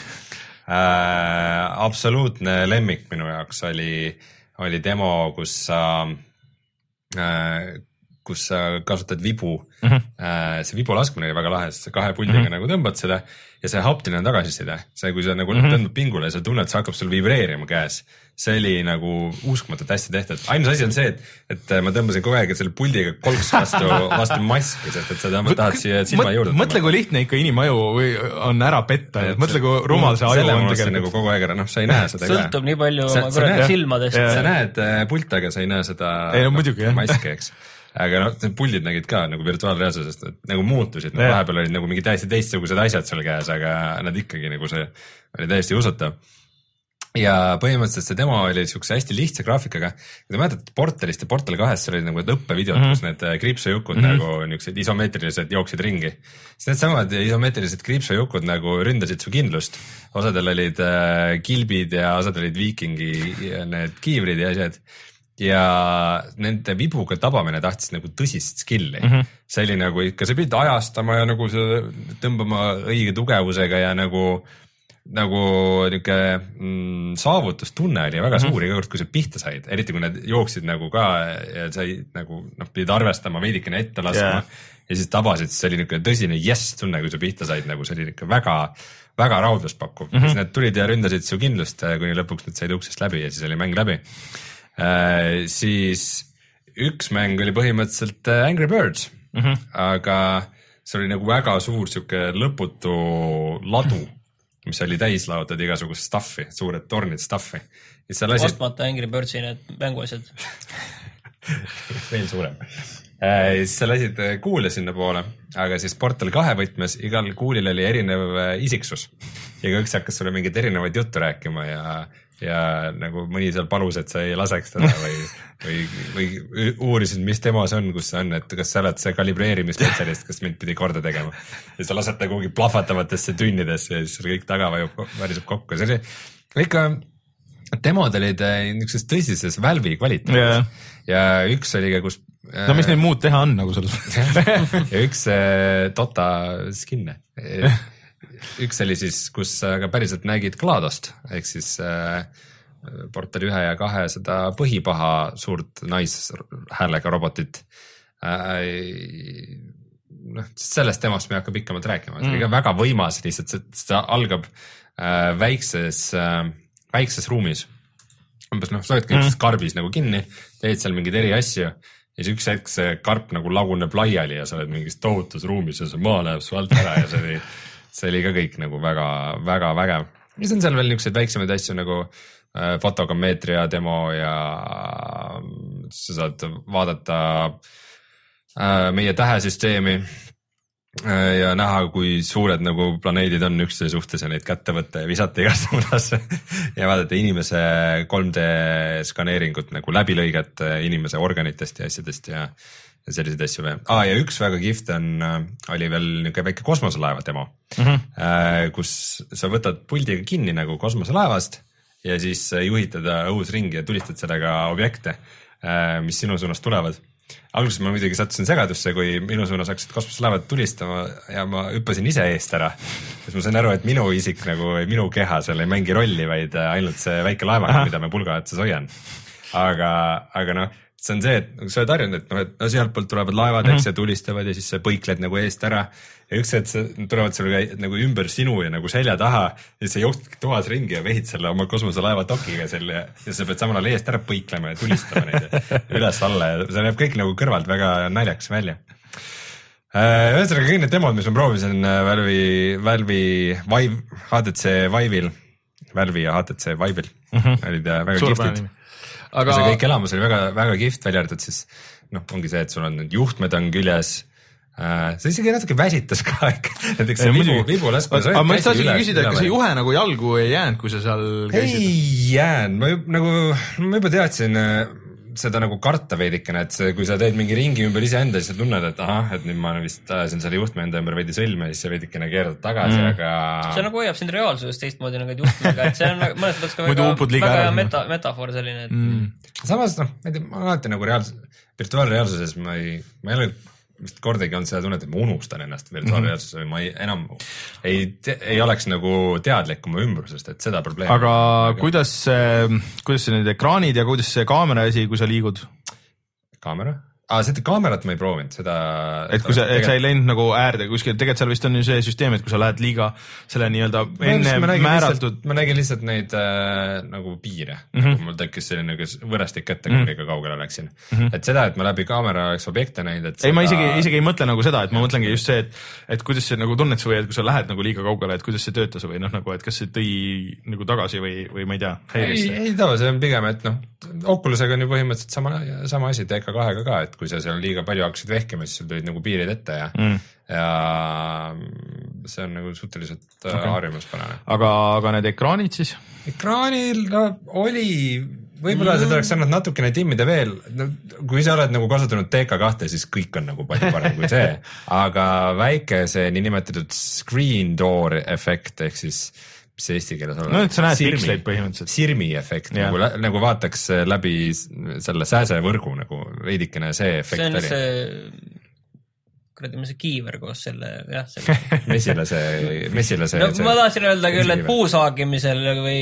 Äh, absoluutne lemmik minu jaoks oli, oli demo, kus sa, äh, kus sa kasutad vibu. Mm-hmm. Äh, see vibu laskmine oli väga lahe, sest sa kahe puldiga mm-hmm. nagu tõmbad seda ja see haptiline tagasiside. See, kui sa nagu mm-hmm. tõmbad pingule ja sa tunned, see hakkab sul vibreerima käes. See oli nagu uskumatult hästi tehtud. Ainus asi on see, et, et ma tõmbasin kogu aeg selle puldiga kolks vastu, vastu maski, sest et sa tõmbad, tahad siia silma juurde. Mõtle, kui lihtne ikka inimaju on ära petta. Mõtle, kui rumal see aju on tegelikult. Nagu kogu aeg ära, noh, sa ei näe seda. Sõltub nii palju oma kõrvad silmadest. Sa näed pult, aga sa ei näe seda ei, no, muidugi, jah. maski, eks. Aga noh, need puldid nägid ka nagu virtuaalreaalsusest, et nagu muutusid. Nagu vahepeal olid nagu mingi täiesti teistsugused asjad seal käes, aga nad ikkagi nagu see oli täiesti usutav. Ja põhimõtteliselt see demo oli siukse hästi lihtsa graafikaga. Kui te mäletate Portalist ja Portal kahest, see oli nagu õppevideod, mm -hmm. kus need kriipsujukud mm -hmm. nagu niisugused isomeetrilised jooksid ringi. Siis need samad isomeetrilised kriipsujukud nagu ründasid su kindlust. Osadel olid äh, kilbid ja osadel olid viikingi need kiivrid ja asjad. Ja nende vibuga tabamine tahtis nagu tõsist skilli. Mm -hmm. See oli nagu ikka, sa pidid ajastama ja nagu tõmbama õige tugevusega ja nagu nagu niisugune mm, saavutustunne oli väga suur mm -hmm. iga kord, kui sa pihta said, eriti kui need jooksid nagu ka ja sai nagu noh, pidid arvestama veidikene ette laskma yeah. ja siis tabasid, siis see oli niisugune tõsine yes tunne, kui sa pihta said, nagu see oli niisugune väga, väga raudlust pakkuv mm. -hmm. Siis need tulid ja ründasid su kindlust, kuni lõpuks need said uksest läbi ja siis oli mäng läbi. Äh, siis üks mäng oli põhimõtteliselt Angry Birds mm, -hmm. aga see oli nagu väga suur siuke lõputu ladu, mis oli täis laotud igasugust stuffi, suured tornid stuffi. Lasid... ostmata Angry Birdsi need mänguasjad. Veel suurem. Äh, siis sa lasid kuule sinna poole, aga siis Portal kahe võtmes igal kuulil oli erinev isiksus ja kõik hakkas sulle mingeid erinevaid juttu rääkima ja ja nagu mõni seal palus, et sa ei laseks teda või, või, või uurisid, mis demo see on, kus see on, et kas sa oled see kalibreerimisspetsialist, kes mind pidi korda tegema. Ja sa lased ta kuhugi plahvatavatesse tünnidesse ja siis kõik taga vajub, väriseb kokku. See oli ikka, demod olid niisuguses tõsises Valve'i kvaliteedis yeah. ja üks oli ka, kus no mis neil muud teha on nagu selles ja üks Dota skinne üks oli siis, kus ka päriselt nägid GLaDOst, ehk siis äh, Portali ühe ja kahe seda põhipaha suurt naishäälega robotit äh, noh, sellest temast me ei hakka pikemalt rääkima, see oli ka väga võimas lihtsalt, see algab äh, väikses äh, väikses ruumis, umbes noh, sa oledki mm. karbis nagu kinni, teed seal mingeid eri asju ja siis üks hetk see karp nagu laguneb laiali ja sa oled mingis tohutus ruumis ja see maa läheb su alt ära ja see oli, see oli ka kõik nagu väga, väga vägev. Ja siis on seal veel niisuguseid väiksemaid asju nagu äh, fotogammeetria demo ja sa saad vaadata äh, meie tähesüsteemi ja näha, kui suured nagu planeedid on üksteise suhtes ja neid kätte võtta ja visata igast suunas ja vaadata inimese kolm D skaneeringut nagu läbilõiget inimese organitest ja asjadest ja, ja selliseid asju veel. Ah, ja üks väga kihvt on, oli veel niisugune väike kosmoselaeva demo, mm-hmm. kus sa võtad puldiga kinni nagu kosmoselaevast ja siis juhid teda õhus ringi ja tulistad sellega objekte, mis sinu suunas tulevad. Alguses ma muidugi sattusin segadusse, kui minu suunas hakkasid kosmoselaevad tulistama ja ma hüppasin ise eest ära. Siis ma sain aru, et minu isik nagu, minu keha seal ei mängi rolli, vaid ainult see väike laevaga, mida me pulga otsas hoian. Aga, aga noh, see on see, et sa oled harjunud, et, no, et no sealt poolt tulevad laevad, eks ja tulistavad ja siis sa põikled nagu eest ära. Ja üks hetk tulevad sulle nagu ümber sinu ja nagu selja taha ja siis sa jooksed toas ringi ja vehid selle oma kosmoselaeva dokiga selle ja sa pead samal ajal eest ära põiklema ja tulistama neid ja üles alla ja see näeb kõik nagu kõrvalt väga naljaks välja. Ühesõnaga kõik need demod, mis ma proovisin Valve'i, Valve'i Vive, H T C Vive'il, Valve'i ja H T C Vive'il mm-hmm. olid väga kihvtid. Aga see kõik elamus oli väga, väga kihvt välja arvatud, siis noh, ongi see, et sul on need juhtmed on küljes. See isegi natuke väsitas ka ikka. Näiteks see vibu, vibu lasku. Aga ma just tahtsin küsida, et kas see juhe nagu jalgu ei jäänud, kui sa seal käisid? Ei jäänud. Ma nagu, ma juba teadsin seda nagu karta veidikene, et see, kui sa teed mingi ringi ümber ise enda, siis sa tunned, et aha, et nüüd ma vist ajasin selle juhtme enda ümber veidi sõlme ja siis sa veidikene keerad tagasi, mm. aga... See nagu hoiab sind reaalsusest teistmoodi nagu juhtmega, et see on mõnes mõttes ka väga, väga hea meta, metafoor selline. Et... Mm. Samas, noh, ma ei tea, ma alati nagu reaalsus, virtuaalreaalsuses ma ei, ma ei ole vist kordagi on seda tunnet, et ma unustan ennast virtuaalreaalsuses või ma ei, enam ei, ei oleks nagu teadlik oma ümbrusest, et seda probleemi. Aga, aga... kuidas, kuidas see need ekraanid ja kuidas see kaamera asi, kui sa liigud? Kaamera? Aa, seda kaamerat ma ei proovinud, seda... Et kui sa, et sa ei läinud nagu äärde kuskil, tegelikult seal vist on ju see süsteem, et kui sa lähed liiga selle nii-öelda enne ma määratud... Lihtsalt, ma nägin lihtsalt neid äh, nagu piire, mm -hmm. mul tekkis selline võrestik ette, kui mm -hmm. kõige kaugele läksin. Mm -hmm. Et seda, et ma läbi kaamera oleks objekte näinud, et seda... Ei, ma isegi, isegi ei mõtle nagu seda, et ma mõtlengi just see, et, et kuidas see nagu tunned või, et kui sa lähed nagu liiga kaugele, et kuidas see töötas või noh, nagu, et kas see tõi nagu tagasi või, või ma ei tea, häirist? Ei, ei too, see on pigem, et noh, Oculusega on ju põhimõtteliselt sama, sama asi T K kahega ka, et kui sa seal liiga palju hakkasid vehkima, siis sul tulid nagu piirid ette ja, mm. ja see on nagu suhteliselt okay. harjumuspärane. Aga, aga need ekraanid siis? Ekraanil no, oli, võib-olla mm. seda oleks saanud natukene timmida veel, no, kui sa oled nagu kasutanud T K kahte, siis kõik on nagu palju parem kui see, aga väike see niinimetatud screen door efekt ehk siis see eesti keeles on. No, et sa näed piksleid põhimõtteliselt. Sirmi efekt, nagu, nagu vaataks läbi selle sääsevõrgu nagu veidikene see efekt. See on oli. See, kuradi, see kiiver koos selle, jah. Selle. Mesile see, mesile see. No see, ma tahtsin öelda küll, et puusaagimisel või...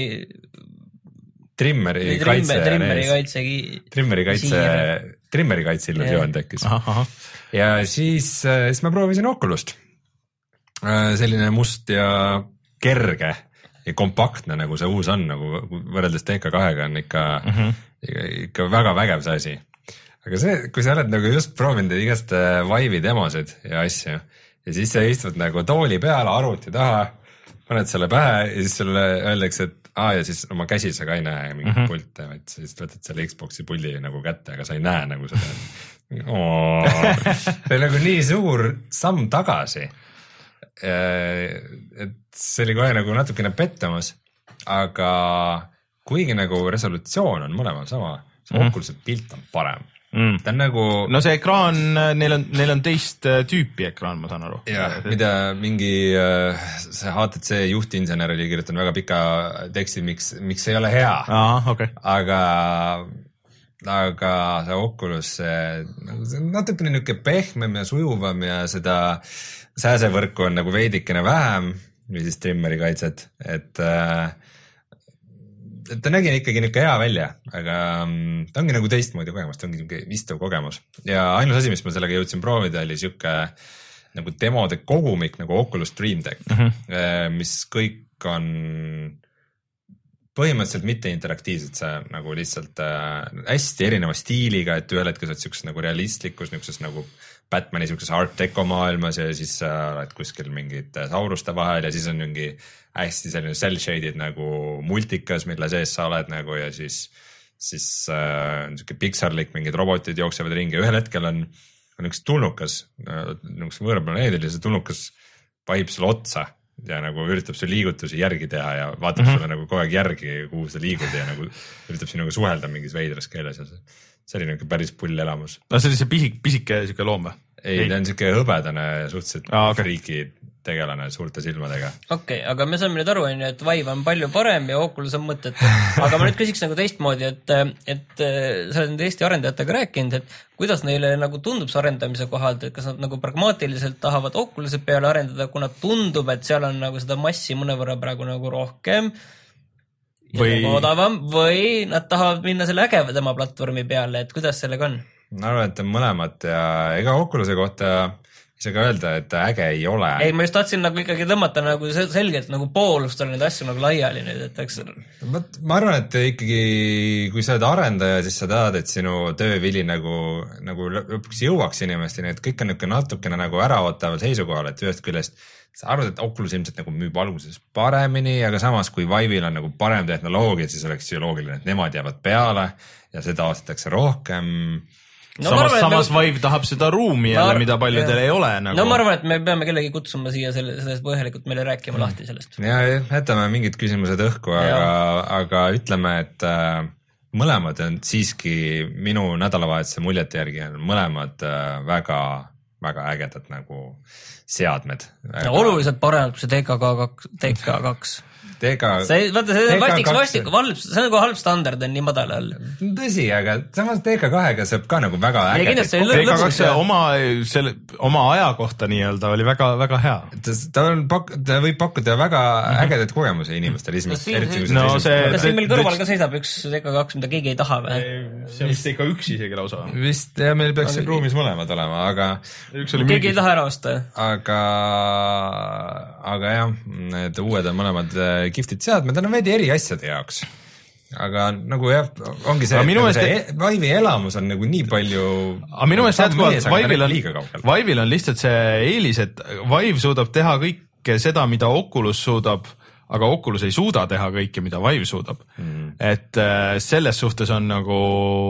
Trimmeri kaitse. Trimmeri kaitse. Trimmeri kaitse, trimmeri kaitse illusioon tekkis. Ja siis, siis ma proovisin Oculust. Selline must ja kerge. Ja kompaktne nagu see uus on, nagu võrreldes T K kahega on ikka, mm -hmm. ikka, ikka väga vägev see asi. Aga see, kui sa oled nagu just proovinud igast Vive'i demosid ja asju ja siis sa istud nagu tooli peale, arvuti taha, paned selle pähe ja siis sulle öeldakse, et aa ja siis oma käsi sa ka ei näe mingit mm -hmm. pulte, vaid siis võtad selle Xbox'i pulli nagu kätte, aga sa ei näe nagu seda. See on nagu nii suur samm tagasi. Et see oli kohe nagu natukene pettumus, aga kuigi nagu resolutsioon on mõlemal sama, see mm. Oculus'e pilt on parem. Mm. Ta on nagu... No see ekraan, neil on, neil on teist tüüpi ekraan, ma saan aru. Jah, mida mingi see H T C juhtinsener oli kirjutanud väga pika teksti, miks, miks ei ole hea. Aha, okay. Aga... aga see Oculus, see on natukene niuke pehmem ja sujuvam ja seda sääsevõrku on nagu veidikene vähem või siis trimmeri kaitset, et äh, ta nägi ikkagi niisugune hea välja, aga ta ongi nagu teistmoodi kogemus, ta ongi niisugune istuv kogemus ja ainus asi, mis ma sellega jõudsin proovida, oli niisugune nagu demode kogumik nagu Oculus Dream Deck, mm-hmm. mis kõik on põhimõtteliselt mitte interaktiivsed, see nagu lihtsalt äh, hästi erineva stiiliga, et ühel hetkel sa oled niisuguses nagu realistlikus, niisuguses nagu Batmani niisuguses art deco maailmas ja siis sa äh, oled kuskil mingite sauruste vahel ja siis on mingi hästi selline cel-shaded nagu multikas, mille sees sa oled nagu ja siis, siis äh, niisugune Pixar-lik mingid robotid jooksevad ringi ja ühel hetkel on on üks tulnukas, üks võõraplaneedil ja see tulnukas pahib sulle otsa ja nagu üritab su liigutusi järgi teha ja vaatab mm-hmm. sulle nagu kogu aeg järgi, kuhu sa liigud ja nagu üritab sinuga suhelda mingis veidras keeles ja see, see oli nagu päris pull elamus. No see oli see pisik, pisike siuke loom või? Ei, Ei, ta on siuke hõbedane suhteliselt ah, okay. friiki tegelane suurte silmadega. Okei, okay, aga me saame nüüd aru, et Vive on palju parem ja Oculus on mõtet. Aga ma nüüd küsiks nagu teistmoodi, et, et sa oled nüüd Eesti arendajatega rääkinud, et kuidas neile nagu tundub see arendamise kohalt, et kas nad nagu pragmaatiliselt tahavad Oculus'e peale arendada, kuna tundub, et seal on nagu seda massi mõnevõrra praegu nagu rohkem või... ja nagu odavam või nad tahavad minna selle ägedama platvormi peale, et kuidas sellega on? Ma arvan, et on mõlemad ja ega Oculus'e kohta ei saa ka öelda, et äge ei ole. Ei, ma just tahtsin nagu ikkagi tõmmata nagu selgelt nagu poolustele neid asju nagu laiali nüüd, et eks... Ma, ma arvan, et ikkagi kui sa oled arendaja, siis sa tahad, et sinu töövili nagu, nagu lõpuks jõuaks inimesteni, et kõik on niisugune natukene nagu äraootaval seisukohal, et ühest küljest sa arvad, et Oculus ilmselt nagu müüb alguses paremini, aga samas kui Vive'il on nagu parem tehnoloogia, siis oleks ju loogiline, et nemad jäävad peale ja seda aastatakse rohkem... No, samas, arvan, samas me... Vive tahab seda ruumi jälle, ar... mida paljudel ei ole. Nagu... No ma arvan, et me peame kellegi kutsuma siia selle, sellest põhjalikult meile rääkima mm. lahti sellest. Ja jätame mingid küsimused õhku, aga, aga ütleme, et äh, mõlemad on siiski minu nädalavahetuse muljete järgi on mõlemad äh, väga, väga ägedad nagu seadmed. No, oluliselt paremad kui see D K kaks. D K kaks. D K... See, vaata, see vastiks vastik, valb, see on nagu halb standard on nii madal all. Tõsi, aga samas D K kahega saab ka nagu väga äge. D K kaks oma, selle, oma aja kohta nii-öelda oli väga, väga hea. Ta, ta, on pak, ta võib pakkuda väga mm-hmm. ägedaid kogemusi inimestele. No, siin, no, see, kas siin meil kõrval ka seisab üks D K kaks, mida keegi ei taha või? See on vist D K üks isegi lausa. Vist, ja meil peaks siin ruumis mõlemad olema, aga... Keegi ei taha ära osta. Aga, aga jah, need uued on mõlemad kihvtid seadmed, on veidi eri asjade jaoks. Aga nagu jah, ongi see, et nagu see et... Vive'i elamus on nagu nii palju... Aga minu meelest jätkuvalt Vive'il on, Vive'il on lihtsalt see eelis, et Vive suudab teha kõike seda, mida Oculus suudab, aga Oculus ei suuda teha kõike, mida Vive suudab. Mm. Et selles suhtes on nagu,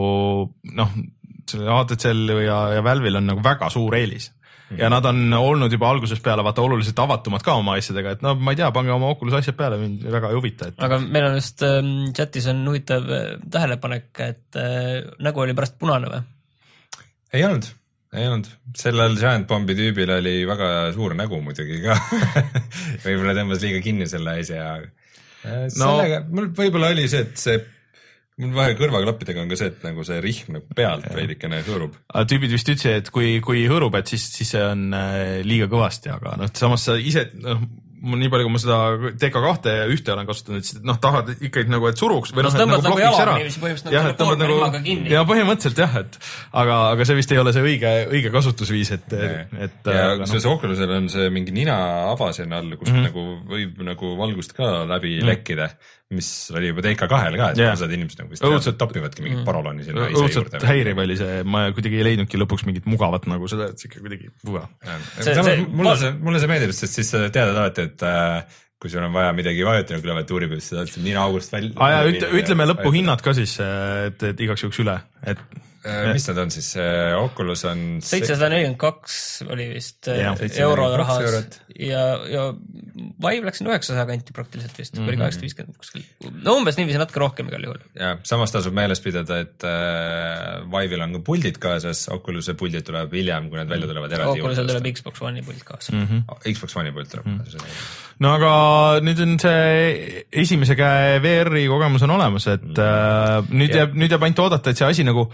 noh, selle H T C-l ja, ja Valve'il on nagu väga suur eelis. Ja nad on olnud juba algusest peale vaata oluliselt avatumad ka oma asjadega, et no ma ei tea, pange oma Oculus asjad peale, mind väga ei huvita. Et... Aga meil on just äh, chatis on huvitav tähelepanek, et äh, nägu oli pärast punane või? Ei olnud, ei olnud. Sellel Giant Bombi tüübil oli väga suur nägu muidugi ka. Võib-olla tõmbas liiga kinni selle asja. Sellega, no, mul võib-olla oli see, et see mul vahe kõrvaklappidega on ka see, et nagu see rihm nagu pealt veidikene hõõrub. Tüübid vist ütlesid, et kui, kui hõõrub, et siis, siis see on liiga kõvasti, aga noh, samas sa ise, noh, mul nii palju, kui ma seda D K kahte ja ühte olen kasutanud, et noh, tahad ikkagi nagu, et suruks või noh, et nagu blokiks ära. Jah, et tõmbad nagu, ja põhimõtteliselt jah, et aga, aga see vist ei ole see õige, õige kasutusviis, et, et. Ja no. See Oculusel on see mingi nina ava sinna all, kust mm-hmm. nagu võib nagu valgust ka läbi mm-hmm. lekkida. Mis oli juba D K kahel ka, et yeah. osad inimesed nagu vist õudselt topivadki mingit paroloni sinna ise juurde. Õudselt häiriv oli see, ma kuidagi ei leidnudki lõpuks mingit mugavat nagu seda, et see ikka kuidagi puga. Mulle see, mulle see meeldib, sest siis teada alati, et äh, kui sul on vaja midagi vajutada klaviatuuri peal, siis sa oled nina august välja. Ah, ja, üt, ütleme lõpuhinnad ka siis, et, et igaks juhuks üle, et äh, mis nad on siis? Oculus on seitsesada nelikümmend kaks oli vist ja, euro rahas ja, ja Vive läks üheksasaja kanti praktiliselt vist, mm-hmm. oli kaheksasada viiskümmend kuskil. No umbes niiviisi natuke rohkem igal juhul. Ja samas tasub meeles pidada, et äh, Vive'il on ka puldid kaasas, Oculus'e puldid tuleb hiljem, kui need välja tulevad eraldi. Oculus'el tuleb Xbox One'i pult kaasa. Mm-hmm. Xbox One'i pult tuleb mm-hmm. kaasa. No aga nüüd on see esimese käe V R-i kogemus on olemas, et mm-hmm. äh, nüüd, yeah. jääb, nüüd jääb ainult oodata, et see asi nagu, nagu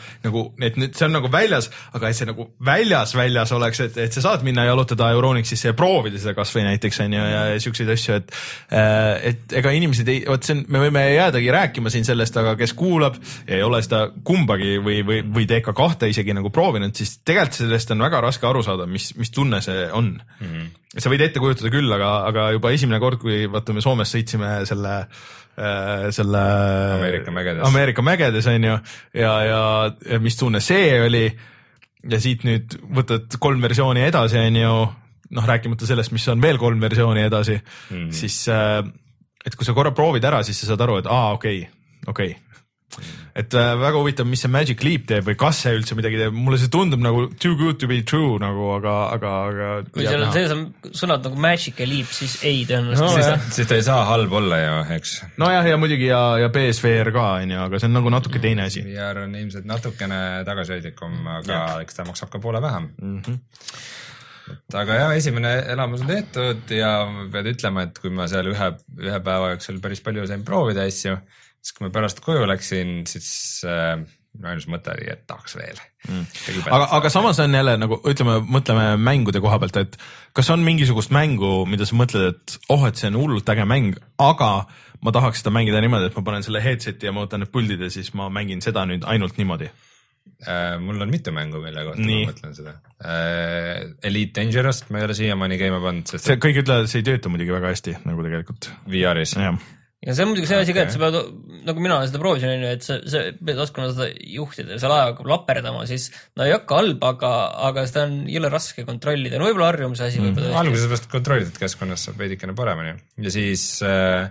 et nüüd see on nagu väljas, aga et see nagu väljas väljas oleks, et, et sa saad minna jalutada Euronixisse ja proovida seda kasvõi näiteks on ju ja, ja siukseid asju, et et ega inimesed ei, vot see on, me võime jäädagi rääkima siin sellest, aga kes kuulab ja ei ole seda kumbagi või, või, või T K kahte isegi nagu proovinud, siis tegelikult sellest on väga raske aru saada, mis, mis tunne see on. Mm-hmm. sa võid ette kujutada küll, aga, aga juba esimene kord, kui vaata me Soomes sõitsime selle selle Ameerika mägedes, Ameerika mägedes on ju ja, ja, ja mis tunne see oli ja siit nüüd võtad kolm versiooni edasi on ju, noh rääkimata sellest, mis on veel kolm versiooni edasi, mm-hmm. siis et kui sa korra proovid ära, siis sa saad aru, et aa okei, okei et äh, väga huvitav, mis see Magic Leap teeb või kas see üldse midagi teeb, mulle see tundub nagu too good to be true nagu, aga, aga, aga kui seal on sees on sõnad nagu Magic Leap, siis ei tõenäoliselt no,. Siis, siis ta ei saa halb olla ju, eks. nojah, ja muidugi ja, ja P S V R ka on ju, aga see on nagu natuke teine asi. V R on ilmselt natukene tagasihoidlikum, aga ja. Eks ta maksab ka poole vähem mm. -hmm. aga jah, esimene elamus on tehtud ja pead ütlema, et kui ma seal ühe, ühe päeva jooksul päris palju sain proovida asju, siis kui ma pärast koju läksin, siis äh, ainus mõte oli, et tahaks veel mm.. aga, aga samas on jälle nagu ütleme, mõtleme mängude koha pealt, et kas on mingisugust mängu, mida sa mõtled, et oh, et see on hullult äge mäng, aga ma tahaks seda mängida niimoodi, et ma panen selle headseti ja ma võtan need puldid ja siis ma mängin seda nüüd ainult niimoodi. Äh, mul on mitu mängu, mille kohta Nii. ma mõtlen seda. Äh, Elite Dangerous, ma ei ole siiamaani käima pannud. Sest see kõik ütlevad, et see ei tööta muidugi väga hästi nagu tegelikult. V R-is. ja see on muidugi see asi ka, et sa pead, nagu mina seda proovisin, et sa, sa pead oskama seda juhtida ja seal aja hakkab laperdama, siis no ei hakka halb, aga, aga seda on jõle raske kontrollida. No võib-olla harjumise asi mm. võib-olla. Alguses vast kontrollitud keskkonnas saab veidikene paremini. Ja siis äh,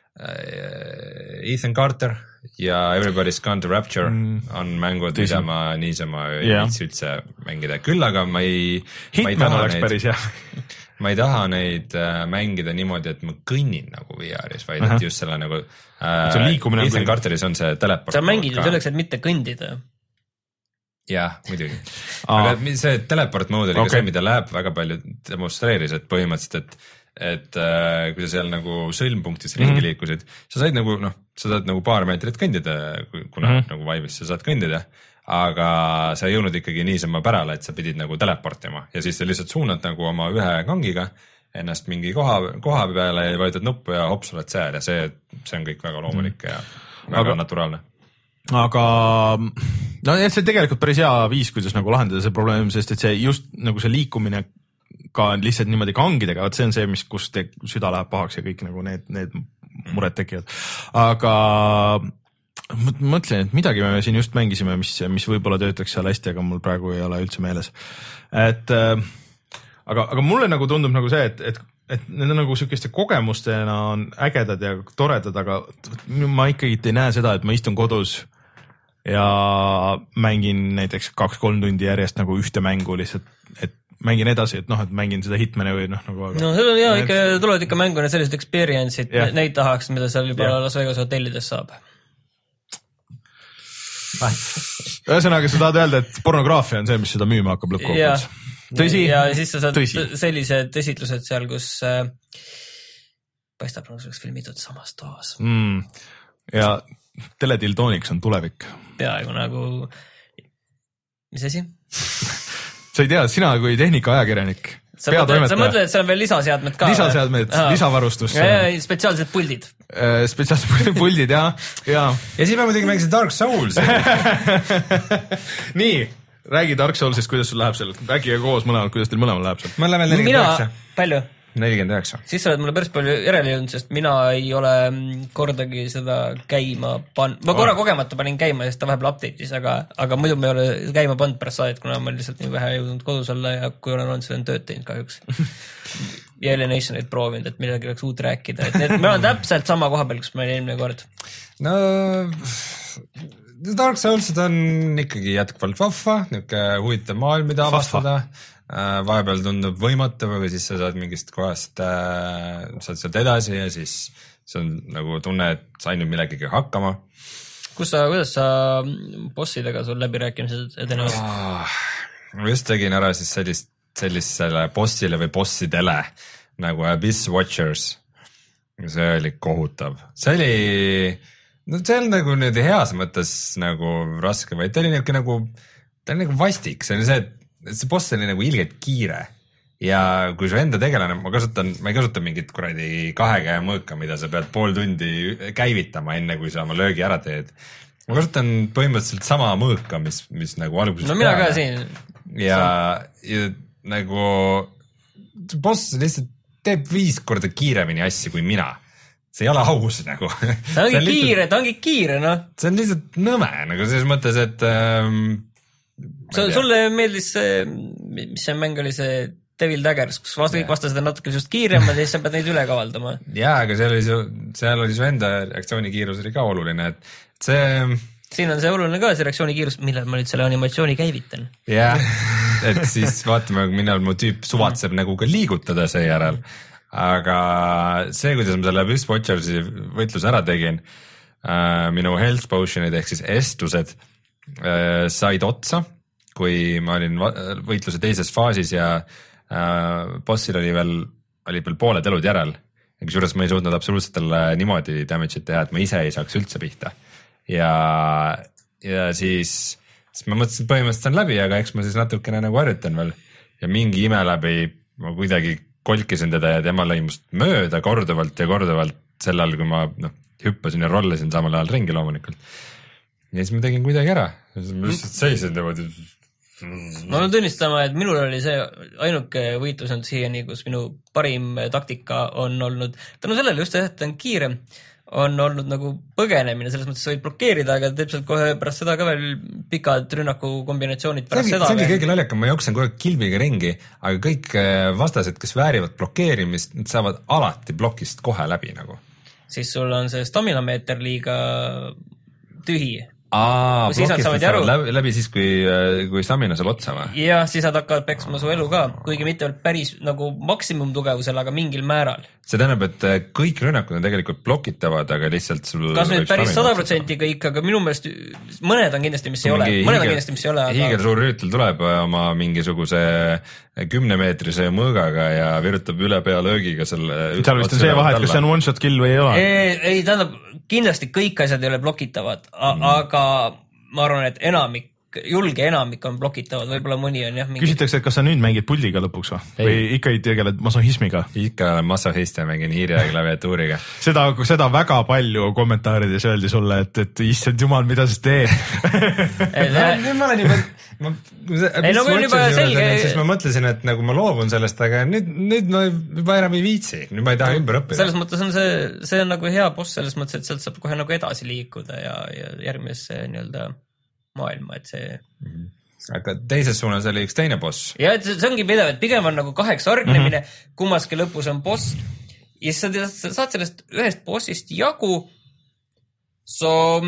Ethan Carter ja Everybody's Gone to Rapture mm. on mängud, mida ma niisama ei yeah. viitsi üldse mängida. Küll aga ma ei... Hitman oleks neid, päris jah. ma ei taha neid äh, mängida niimoodi, et ma kõnnin nagu V R-is, vaid uh-huh. et just selle nagu äh, Ethan kui... Carteris on see teleport. sa mängid ju selleks, et mitte kõndida. jah, muidugi. aga see teleport mode oli okay. ka see, mida Lab väga palju demonstreeris, et põhimõtteliselt, et et äh, kui sa seal nagu sõlmpunktis ringi mm-hmm. liikusid, sa said nagu noh, sa saad nagu paar meetrit kõndida, kuna mm-hmm. nagu Vive'is sa saad kõndida, aga sa ei jõudnud ikkagi niisama pärale, et sa pidid nagu teleportima ja siis sa lihtsalt suunad nagu oma ühe kangiga ennast mingi koha, koha peale ja vajutad nuppu ja hops, oled seal ja see, see on kõik väga loomulik mm. ja väga aga, naturaalne. Aga no see on tegelikult päris hea viis, kuidas nagu lahendada see probleem, sest et see just nagu see liikumine ka lihtsalt niimoodi kangidega, et see on see, mis, kus te, süda läheb pahaks ja kõik nagu need, need mured tekivad. Aga mõtlen, et midagi me siin just mängisime, mis, mis võib-olla töötaks seal hästi, aga mul praegu ei ole üldse meeles. Et äh, aga, aga mulle nagu tundub nagu see, et, et, et need on nagu sükeste kogemustena on ägedad ja toredad, aga ma ikkagi ei näe seda, et ma istun kodus ja mängin näiteks kaks-kolm tundi järjest nagu ühte mängu lihtsalt, et mängin edasi, et noh, et mängin seda Hitmani või noh nagu aga... no see on hea, ikka tulevad ikka mängu need sellised experience'id, neid tahaks, mida seal juba ja. Las Vegas hotellides saab. Ühesõnaga, sa tahad öelda, et pornograafia on see, mis seda müüma hakkab lõppkokkuvõttes. Tõsi? Ja siis sa saad Tõsi. sellised esitlused seal, kus äh, paistab, nagu see oleks filmitud samas toas. Mm. Ja teledildooniks on tulevik. Peaaegu nagu, mis asi? sa ei tea, sina kui tehnika-ajakirjanik. Sa mõtled, sa mõtled, et seal on veel lisaseadmed ka? Lisaseadmed, lisavarustus. Spetsiaalsed puldid. Spetsiaalsed puldid, jah. Ja, ja siis me muidugi mängisin Dark Souls. Nii, räägi Dark Soulsist, kuidas sul läheb seal. Rääkige koos mõlemad, kuidas teil mõlemal läheb seal. Ma lähen nelikümmend üheksa. Mina, palju? nelikümmend üheksa. Siis sa oled mulle päris palju järele jõudnud, sest mina ei ole kordagi seda käima pannud. Ma korra kogemata panin käima, sest ta vahepeal update'is, aga, aga muidu ma ei ole käima pannud pärast saadet, kuna ma lihtsalt nii vähe jõudnud kodus olla ja kui olen olnud, seda on tööd teinud kahjuks. ja Alienationit proovinud, et midagi oleks uut rääkida. Et need, ma olen täpselt sama koha peal, kus ma olin eelmine kord. No... Dark Soulsid on ikkagi jätkuvalt vahva, niuke huvitav maailm, mida avastada. Vahepeal tundub võimatu, või siis sa saad mingist kohast, saad sealt edasi ja siis see on nagu tunne, et sain nüüd millegagi hakkama. Kus sa, kuidas sa bossidega sul läbirääkimised edenevad? Oh, ma just tegin ära siis sellist, sellisele bossile või bossidele nagu Abyss Watchers. See oli kohutav. See oli no see on nagu nüüd heas mõttes nagu raske, vaid ta oli niuke nagu, ta oli nagu vastik, see oli see, et see boss oli nagu ilgelt kiire. Ja kui su enda tegelane, ma kasutan, ma ei kasuta mingit kuradi kahe käe mõõka, mida sa pead pool tundi käivitama enne, kui sa oma löögi ära teed. Ma kasutan põhimõtteliselt sama mõõka, mis, mis nagu alguses. No mina ka siin. Ja, ja nagu boss lihtsalt teeb viis korda kiiremini asju kui mina. See ei ole aus nagu. Ta ongi kiire, ta ongi kiire, noh. See on lihtsalt nõme, nagu selles mõttes, et ähm, so, sulle meeldis see, mis see mäng oli see Devil Daggers, kus vast kõik vastased on natuke just kiiremad ja siis sa pead neid üle kavaldama. Jaa, aga seal oli su, seal oli su enda reaktsioonikiirus oli ka oluline, et see... Siin on see oluline ka, see reaktsioonikiirus, millal ma nüüd selle animatsiooni käivitan. Jah, et siis vaatame, millal mu tüüp suvatseb nagu ka liigutada seejärel. Aga see, kuidas ma selle Abyss Watchersi võitluse ära tegin, minu health potionid ehk siis estused said otsa, kui ma olin võitluse teises faasis ja Uh, bossil oli veel, oli veel pooled elud järel, ja kusjuures ma ei suutnud absoluutselt talle niimoodi damage'it teha, et ma ise ei saaks üldse pihta. Ja, ja siis, siis ma mõtlesin, et põhimõtteliselt on läbi, aga eks ma siis natukene nagu harjutan veel ja mingi ime läbi ma kuidagi kolkisin teda ja tema lõi must mööda korduvalt ja korduvalt sel ajal, kui ma noh, hüppasin ja rollisin samal ajal ringi loomulikult. Ja siis ma tegin kuidagi ära, ma lihtsalt seisin niimoodi. Ma olen tunnistama, et minul oli see ainuke võitlus on siiani, kus minu parim taktika on olnud, tänu sellele just, et on kiire, on olnud nagu põgenemine, selles mõttes sa võid blokeerida, aga teeb kohe pärast seda ka veel pikad rünnaku kombinatsioonid pärast see, seda. See ongi kõige naljakam, ma jooksen kogu aeg kilbiga ringi, aga kõik vastased, kes väärivad blokeerimist, nad saavad alati blokist kohe läbi nagu. Siis sul on see staminameeter liiga tühi. Aa, siis nad saavad jaru. Läbi, läbi siis, kui, kui stamina saab otsa või? Ja siis nad hakkavad peksma su elu ka, kuigi mitte päris nagu maksimum tugevusel, aga mingil määral. See tähendab, et kõik rünnakud on tegelikult blokitavad, aga lihtsalt sul... Kas nüüd päris sada protsenti kõik, aga minu meelest mõned on kindlasti, mis ei ole. Mõned on kindlasti, mis ei ole. Aga... Hiigel suur rüütel tuleb oma mingisuguse kümnemeetrise mõõgaga ja virutab üle pea löögiga selle... Seal vist on see vahe, et kas see on one shot kill või ei ole? Ei, ei tähendab, kindlasti kõik asjad ei ole blokitavad, mm. aga ma arvan, et enamik, julge enamik on blokitavad, võib-olla mõni on jah. Mingi... Küsitakse, et kas sa nüüd mängid puldiga lõpuks või? Või ikka ei tegeled masohismiga? Ikka olen masohist ja mängin hiiri ja klaviatuuriga. seda, seda väga palju kommentaarides öeldi sulle, et, et issand jumal, mida sa teed? Nüüd ma olen juba... Ma, ei, no kui on juba selge... Siis ma mõtlesin, et nagu ma loobun sellest, aga nüüd, nüüd ma juba enam ei viitsi. Nüüd ma ei taha ümber õppida. Selles mõttes on see, see on nagu hea boss, selles mõttes, et sealt saab kohe nagu edasi liikuda ja, ja järgmisse nii-öelda maailma, et see... Aga teises suunas oli üks teine boss. Ja et see ongi pidev, et pigem on nagu kaheks argnemine, mm-hmm. kummaski lõpus on boss ja sa saad sellest ühest bossist jagu. So,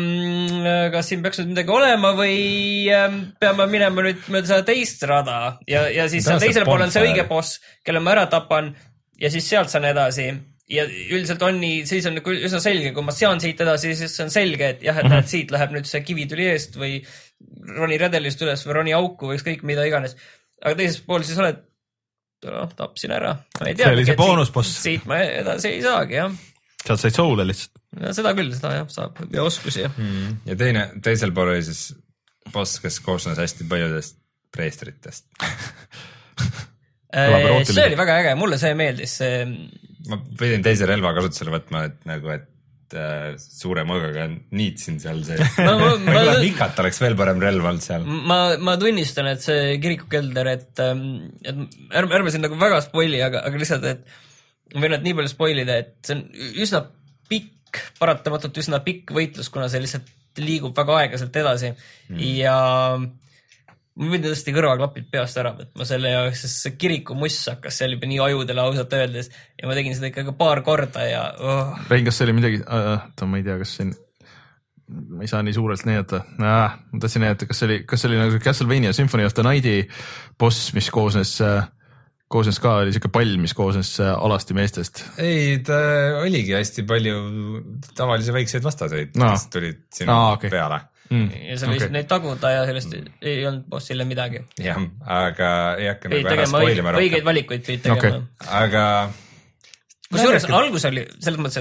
kas siin peaks nüüd midagi olema või peame minema nüüd mööda seda teist rada ja, ja siis teisel pool on see õige boss, kelle ma ära tapan ja siis sealt saan edasi. Ja üldiselt on nii, siis on üsna selge, kui ma sean siit edasi, siis on selge, et jah, et mm-hmm. siit läheb nüüd see kivi tuli eest või roni redelist üles või roni auku või ükskõik mida iganes. Aga teises pool siis oled, no, tapsin ära. See oli see boonusboss. Siit ma edasi ei saagi, jah. Sealt said soule lihtsalt. Ja seda küll, seda jah, saab ja oskusi. Mm. Ja teine, teisel pool oli siis boss, kes koosnes hästi paljudest preestritest. See oli väga äge, mulle see meeldis. See... Ma pidin teise relva kasutusele võtma, et nagu, et äh, suure mõõgaga niitsin seal see. Võib-olla vikat oleks veel parem relv olnud seal. Ma, ma tunnistan, et see kirikukelder, et, et ärme, ärme siin nagu väga spoili, aga, aga lihtsalt, et või nad nii palju spoilida, et see on üsna pikk, paratamatult üsna pikk võitlus, kuna see lihtsalt liigub väga aeglaselt edasi mm. ja ma võin tõesti kõrvaklapid peast ära võtma selle jaoks, sest see kiriku muss hakkas seal juba nii ajudele ausalt öeldes ja ma tegin seda ikka paar korda ja oh. Rein, kas see oli midagi, äh, ma ei tea, kas siin ma ei saa nii suurelt näidata äh, ma tahtsin näidata, kas see oli, kas see oli nagu Castlevania Symphony of the Nighti boss, mis koosnes äh, koosnes ka, oli siuke pall, mis koosnes alasti meestest. Ei, ta oligi hästi palju tavalisi väikseid vastaseid, no. kes tulid sinu ah, okay. peale. Mm. Ja sa võisid okay. neid taguda ja sellest mm. ei olnud bossile midagi. Jah, aga ei hakka nagu ära spoilima rohkem. Õigeid valikuid püüd tegema. Okay. Aga... Kusjuures algus oli selles mõttes, et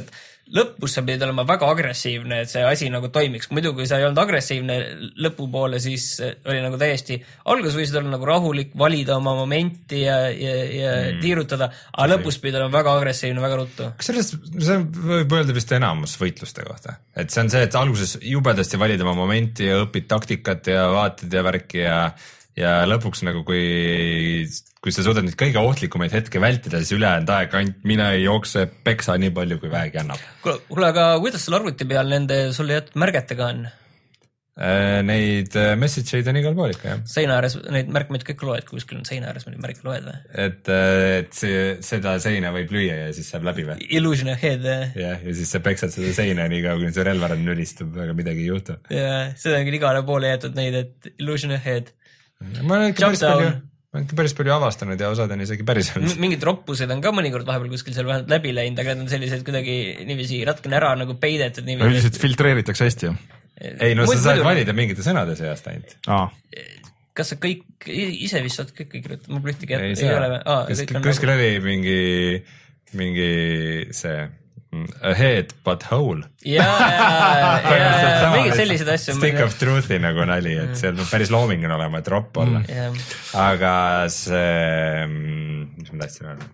lõpus sa pidid olema väga agressiivne, et see asi nagu toimiks. Muidu kui sa ei olnud agressiivne lõpupoole, siis oli nagu täiesti, alguses võisid olla nagu rahulik, valida oma momenti ja, ja, ja mm. tiirutada, aga lõpus pidid olema väga agressiivne, väga ruttu. Kas sellest, see võib öelda vist enamus võitluste kohta, et see on see, et alguses jubedasti valid oma momenti ja õpid taktikat ja vaatid ja värki ja ja lõpuks nagu kui, kui sa suudad neid kõige ohtlikumaid hetke vältida, siis ülejäänud aeg ainult mine ei jookse peksa nii palju, kui väegi annab. Kuule, aga kuidas sul arvuti peal nende sulle jätud märgetega on? Neid message'id on igal pool ikka, jah. Seina ääres, neid märkmeid kõik loed, kui kuskil on seina ääres, mõni märk loed või? Et, et see, seda seina võib lüüa ja siis saab läbi või? Illusion ahead. Jah, ja siis sa peksad seda seina nii kaua, kui see relvarad nülistub, aga midagi ei juhtu. Ja, seda on küll igale poole jäetud neid, et illusion ahead. Ma olen ikka päris palju, ma olen ikka päris palju avastanud ja osad on isegi päris olnud. Mingid roppused on ka mõnikord vahepeal kuskil seal vähemalt läbi läinud, aga need on sellised kuidagi niiviisi ratkene ära nagu peidetud. Üldiselt filtreeritakse hästi ju. Ei, no sa saad valida mingite sõnade seast ainult. Aa. Kas sa kõik, ise vist saad kõik kõik kirjutada, mul ühtegi ei, ei ole. Kuskil oli mingi, mingi see ahead but whole. Ja, ja, ja mingid sellised asju. Stick of truth'i nagu nali, et see on päris looming on olema, et ropp olla. Mm. Aga see, mis ma tahtsin öelda?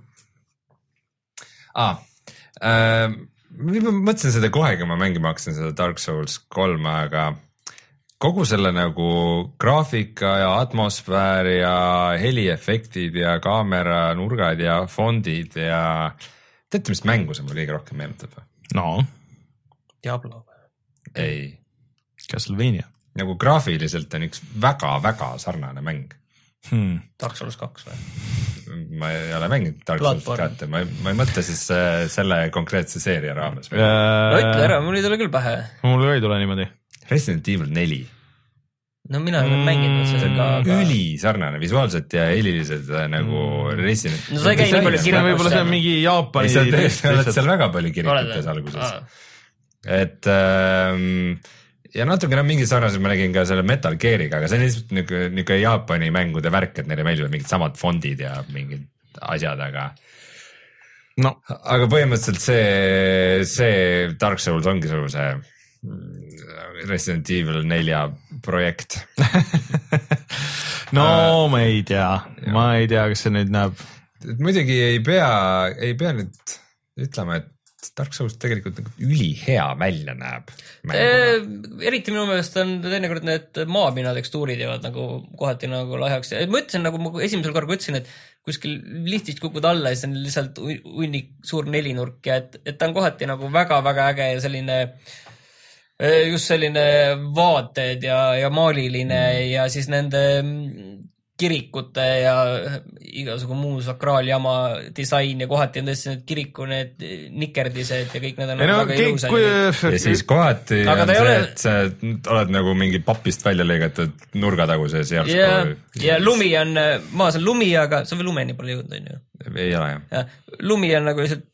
Ah, äh, ma mõtlesin seda kohe, kui ma mängima hakkasin seda Dark Souls kolm, aga kogu selle nagu graafika ja atmosfäär ja heliefektid ja kaamera nurgad ja fondid ja teate, mis mängu see mul liiga rohkem meenutab? No. Diablo. Ei. Castlevania. Nagu graafiliselt on üks väga-väga sarnane mäng. Hmm. Dark Souls kaks või? Ma ei ole mänginud Dark Souls kaks, ma, ma ei mõtle siis selle konkreetse seeria raames. Äh... No ütle ära, mul ei tule küll pähe. Mul ei tule niimoodi. Resident Evil neli. No mina olen mm, mänginud seda ka. Aga... Üli sarnane, visuaalselt ja heliliselt nagu mm. Resident. No sa ei käi nii palju kirjutust. Võib-olla see on mingi Jaapani. Sa oled seal väga palju kirjututes alguses. Et ähm, ja natuke on mingi sarnaselt ma nägin ka selle Metal Geariga, aga see on lihtsalt niisugune Jaapani mängude värk, et neile meeldivad mingid samad fondid ja mingid asjad, aga no. Aga põhimõtteliselt see, see Dark Souls ongi sul see Resident Evil nelja projekt. No ma ei tea, ma ei tea, kas see nüüd näeb. Muidugi ei pea, ei pea nüüd ütlema, et Dark Souls tegelikult nagu üli hea välja näeb. E, eriti minu meelest on teinekord need maapinna tekstuurid jäävad nagu kohati nagu lahjaks. Ma ütlesin nagu ma esimesel korral ütlesin, et kuskil lihtist kukud alla ja siis on lihtsalt unnik suur nelinurk ja et, et ta on kohati nagu väga-väga äge ja selline just selline vaated ja, ja maaliline mm. ja siis nende kirikute ja igasugu muu sakraaljama disain ja kohati on tõesti need kiriku need nikerdised ja kõik need on no, väga ilusad. Ja siis kohati aga on see, ole... et sa oled nagu mingi papist välja lõigatud nurgataguses järsku. Ja, ja lumi on, maas on lumi, aga see või lumeni pole jõudnud, on ju? Ei ole, jah. Ja, lumi on nagu lihtsalt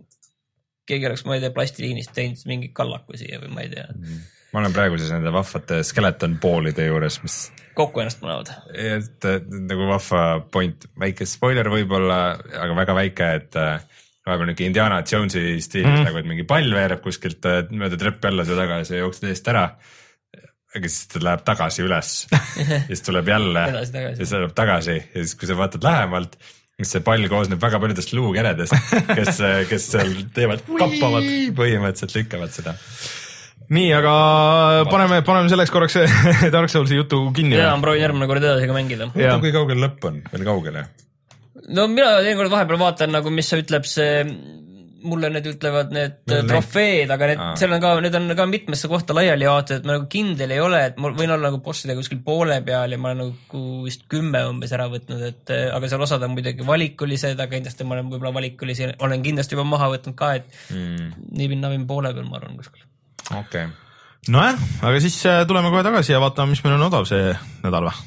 keegi oleks, ma ei tea, plastiliinist teinud mingi kallaku siia või ma ei tea. Ma olen praegu siis nende vahvate skeleton poolide juures, mis kokku ennast mõnavad. Et, et nagu vahva point, väike spoiler võib-olla, aga väga väike, et vahepeal niuke Indiana Jonesi stiilis mm. nagu, et mingi pall veereb kuskilt mööda treppi alla seda tagasi ja jooksed eest ära, aga siis ta läheb tagasi üles ja siis tuleb jälle ja siis läheb tagasi ja siis kui sa vaatad lähemalt, see pall koosneb väga paljudest luukeredest, kes, kes seal teevad kappavad, põhimõtteliselt lükkavad seda. Nii, aga paneme, paneme selleks korraks Dark Soulsi jutu kinni. Jaa, ma proovin järgmine kord edasi ka mängida. Kui kaugel lõpp on? Veel kaugele? No mina teinekord vahepeal vaatan, nagu mis sa ütleb see, mulle need ütlevad need Meil trofeed, aga need, seal on ka, need on ka mitmesse kohta laiali jaotud, et ma nagu kindel ei ole, et ma võin olla nagu bosside kuskil poole peal ja ma olen nagu vist kümme umbes ära võtnud, et aga seal osad on muidugi valikulised, aga kindlasti ma olen võib-olla valikulisi, olen kindlasti juba maha võtnud ka, et mm. nii pinna võin poole peal, ma arvan kuskil. Okei. Okay. Nojah, aga siis tuleme kohe tagasi ja vaatame, mis meil on odav see nädal või?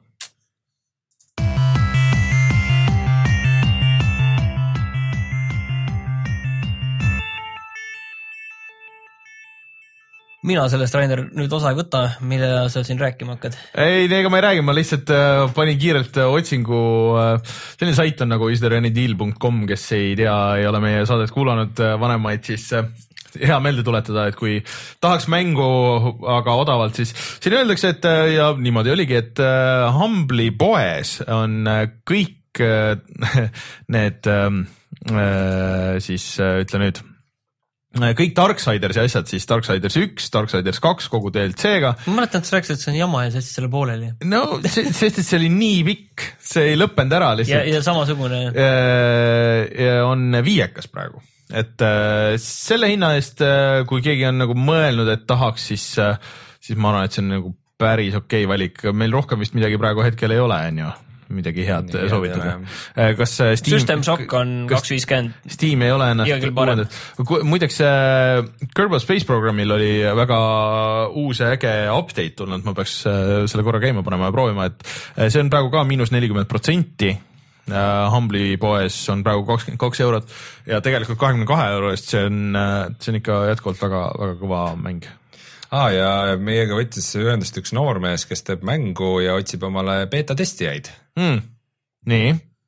Mina sellest, Rainer, nüüd osa ei võta, mille sa siin rääkima hakkad? Ei, ega ma ei räägi, ma lihtsalt äh, panin kiirelt äh, otsingu, äh, selline sait on nagu is there any deal dot com, kes ei tea, ei ole meie saadet kuulanud äh, vanemaid, siis äh, hea meelde tuletada, et kui tahaks mängu aga odavalt, siis siin öeldakse, et ja niimoodi oligi, et Humble'i poes on kõik need siis ütle nüüd kõik Darksiders ja asjad, siis Darksiders üks, Darksiders kaks kogu D L C-ga. Ma mäletan, et sa rääkisid, et see on jama ja sest selle pooleli. No, sest et see oli nii pikk, see ei lõppenud ära lihtsalt. Ja, ja samasugune. Ja on viiekas praegu. Et selle hinna eest, kui keegi on nagu mõelnud, et tahaks, siis, siis ma arvan, et see on nagu päris okei valik. Meil rohkem vist midagi praegu hetkel ei ole, on ju. Midagi head nii, soovitada. Kas Steam, System Shock on kaks viiskümmend. Steam ei ole ennast. Muideks Kerbal Space Programmil oli väga uus ja äge update tulnud, ma peaks selle korra käima panema ja proovima, et see on praegu ka miinus nelikümmend protsenti. Humble'i poes on praegu kakskümmend kaks eurot ja tegelikult kahekümne kahe euro eest, see on, see on ikka jätkuvalt väga, väga kõva mäng. Ah, ja meiega võttis ühendust üks noormees, kes teeb mängu ja otsib omale beta-testijaid. Hmm. Nii.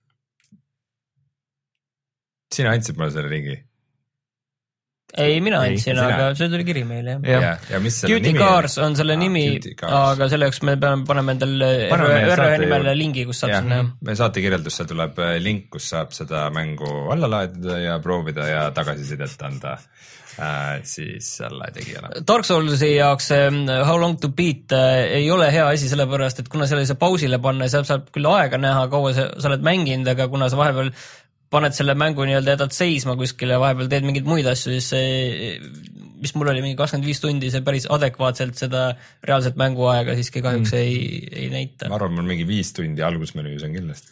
Sina andsid mulle selle ringi? Ei, mina andsin, aga see tuli kiri meile. Ja. Ja, ja mis selle Duty nimi Cars on selle ah, nimi, aga selle jaoks me peame panema endale R ühe nimele lingi, kus saab ja, sinna. Me saate kirjeldusse tuleb link, kus saab seda mängu alla laadida ja proovida ja tagasisidet anda. Äh, siis selle tegijale. Dark Soulsi jaoks How Long to Beat äh, ei ole hea asi sellepärast, et kuna selle ei saa pausile panna, saab, saab küll aega näha, kaua sa, sa oled mänginud, aga kuna sa vahepeal paned selle mängu nii-öelda jätad seisma kuskile ja vahepeal teed mingeid muid asju, siis see, mis mul oli mingi kakskümmend viis tundi, see päris adekvaatselt seda reaalset mänguaega siiski kahjuks mm. ei, ei näita. Ma arvan, mul mingi viis tundi algusmenüüs on kindlasti.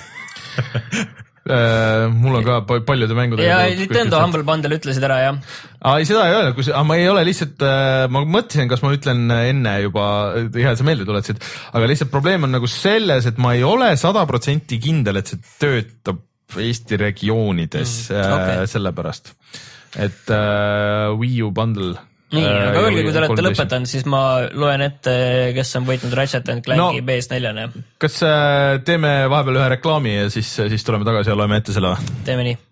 Uh, mul on ka paljude mängude ja Nintendo Humble Bundle ütlesid ära, jah. Ah, ei, seda ei ole, kus, ah, ma ei ole lihtsalt, uh, ma mõtlesin, kas ma ütlen enne juba, hea, et sa meelde tuletasid, aga lihtsalt probleem on nagu selles, et ma ei ole sada protsenti kindel, et see töötab Eesti regioonides mm, okay. uh, sellepärast, et uh, Wii U Bundle. Nii, uh, aga öelge, kui te olete lõpetanud, siis ma loen ette, kes on võitnud Ratchet and Clanki no, B S neli. Kas äh, teeme vahepeal ühe reklaami ja siis, siis tuleme tagasi ja loeme ette selle? Teeme nii.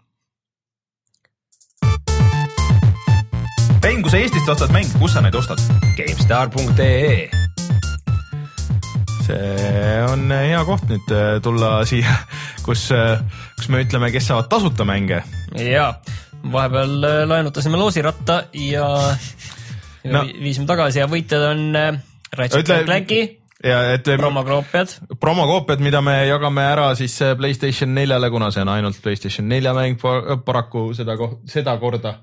Mäng, kui sa Eestist ostad mäng, kus sa neid ostad? GameStar punkt ee See on hea koht nüüd tulla siia, kus, kus me ütleme, kes saavad tasuta mänge. Jaa. Vahepeal laenutasime loosiratta ja no. viisime tagasi ja võitjad on Ratchet and Clanki promokoopiad. Promokoopiad, mida me jagame ära siis PlayStation neljale, kuna see on ainult PlayStation nelja mäng paraku seda, seda korda.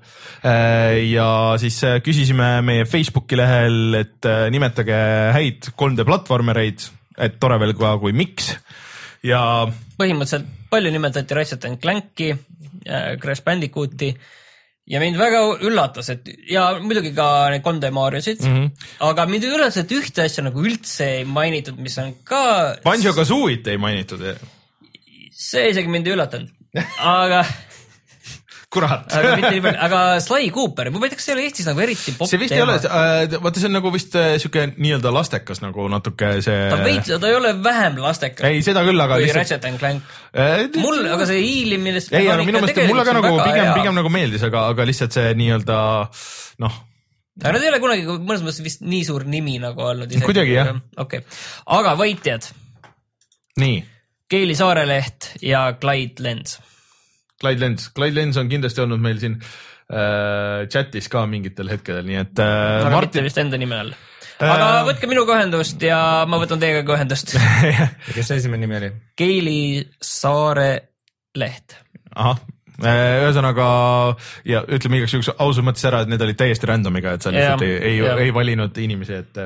Ja siis küsisime meie Facebooki lehel, et nimetage häid kolm D platvormereid, et tore veel ka kui miks. Ja põhimõtteliselt palju nimetati Ratchet and Clanki, Crash Bandicooti ja mind väga üllatas, et ja muidugi ka need kolm D Mariosid, mm -hmm. aga mind üllatas, et ühte asja nagu üldse ei mainitud, mis on ka Banjo-Kazooit ei mainitud. See isegi mind ei üllatanud, aga kurat. aga, mitte nii palju, aga Sly Cooper, ma ei tea, kas see ei ole Eestis nagu eriti pop see vist teema. Ei ole, vaata see on nagu vist siuke nii-öelda lastekas nagu natuke see ta veits, ta ei ole vähem lastekas ei, seda küll, aga kui lihtsalt Ratchet and Clank äh, mul, aga see hiilim millest ei, aga minu mõttes mulle ka nagu pigem, pigem nagu meeldis, aga, aga lihtsalt see nii-öelda noh aga nad ei ole kunagi mõnes mõttes vist nii suur nimi nagu olnud isegi. Kuidagi jah okay. Aga võitjad nii Keili Saareleht ja Clyde Lenz Clyde Lenz, Clyde Lenz on kindlasti olnud meil siin äh, chatis ka mingitel hetkedel, nii et äh, aga Martin... mitte vist enda nime all. Aga äh... võtke minuga ühendust ja ma võtan teiega ka ühendust. Kes see esimene nimi oli? Keili Saareleht. Ahah, ühesõnaga ja ütleme igaks juhuks ausalt mõttes ära, et need olid täiesti randomiga, et sa lihtsalt ja, ei, ei, ei valinud inimesi, et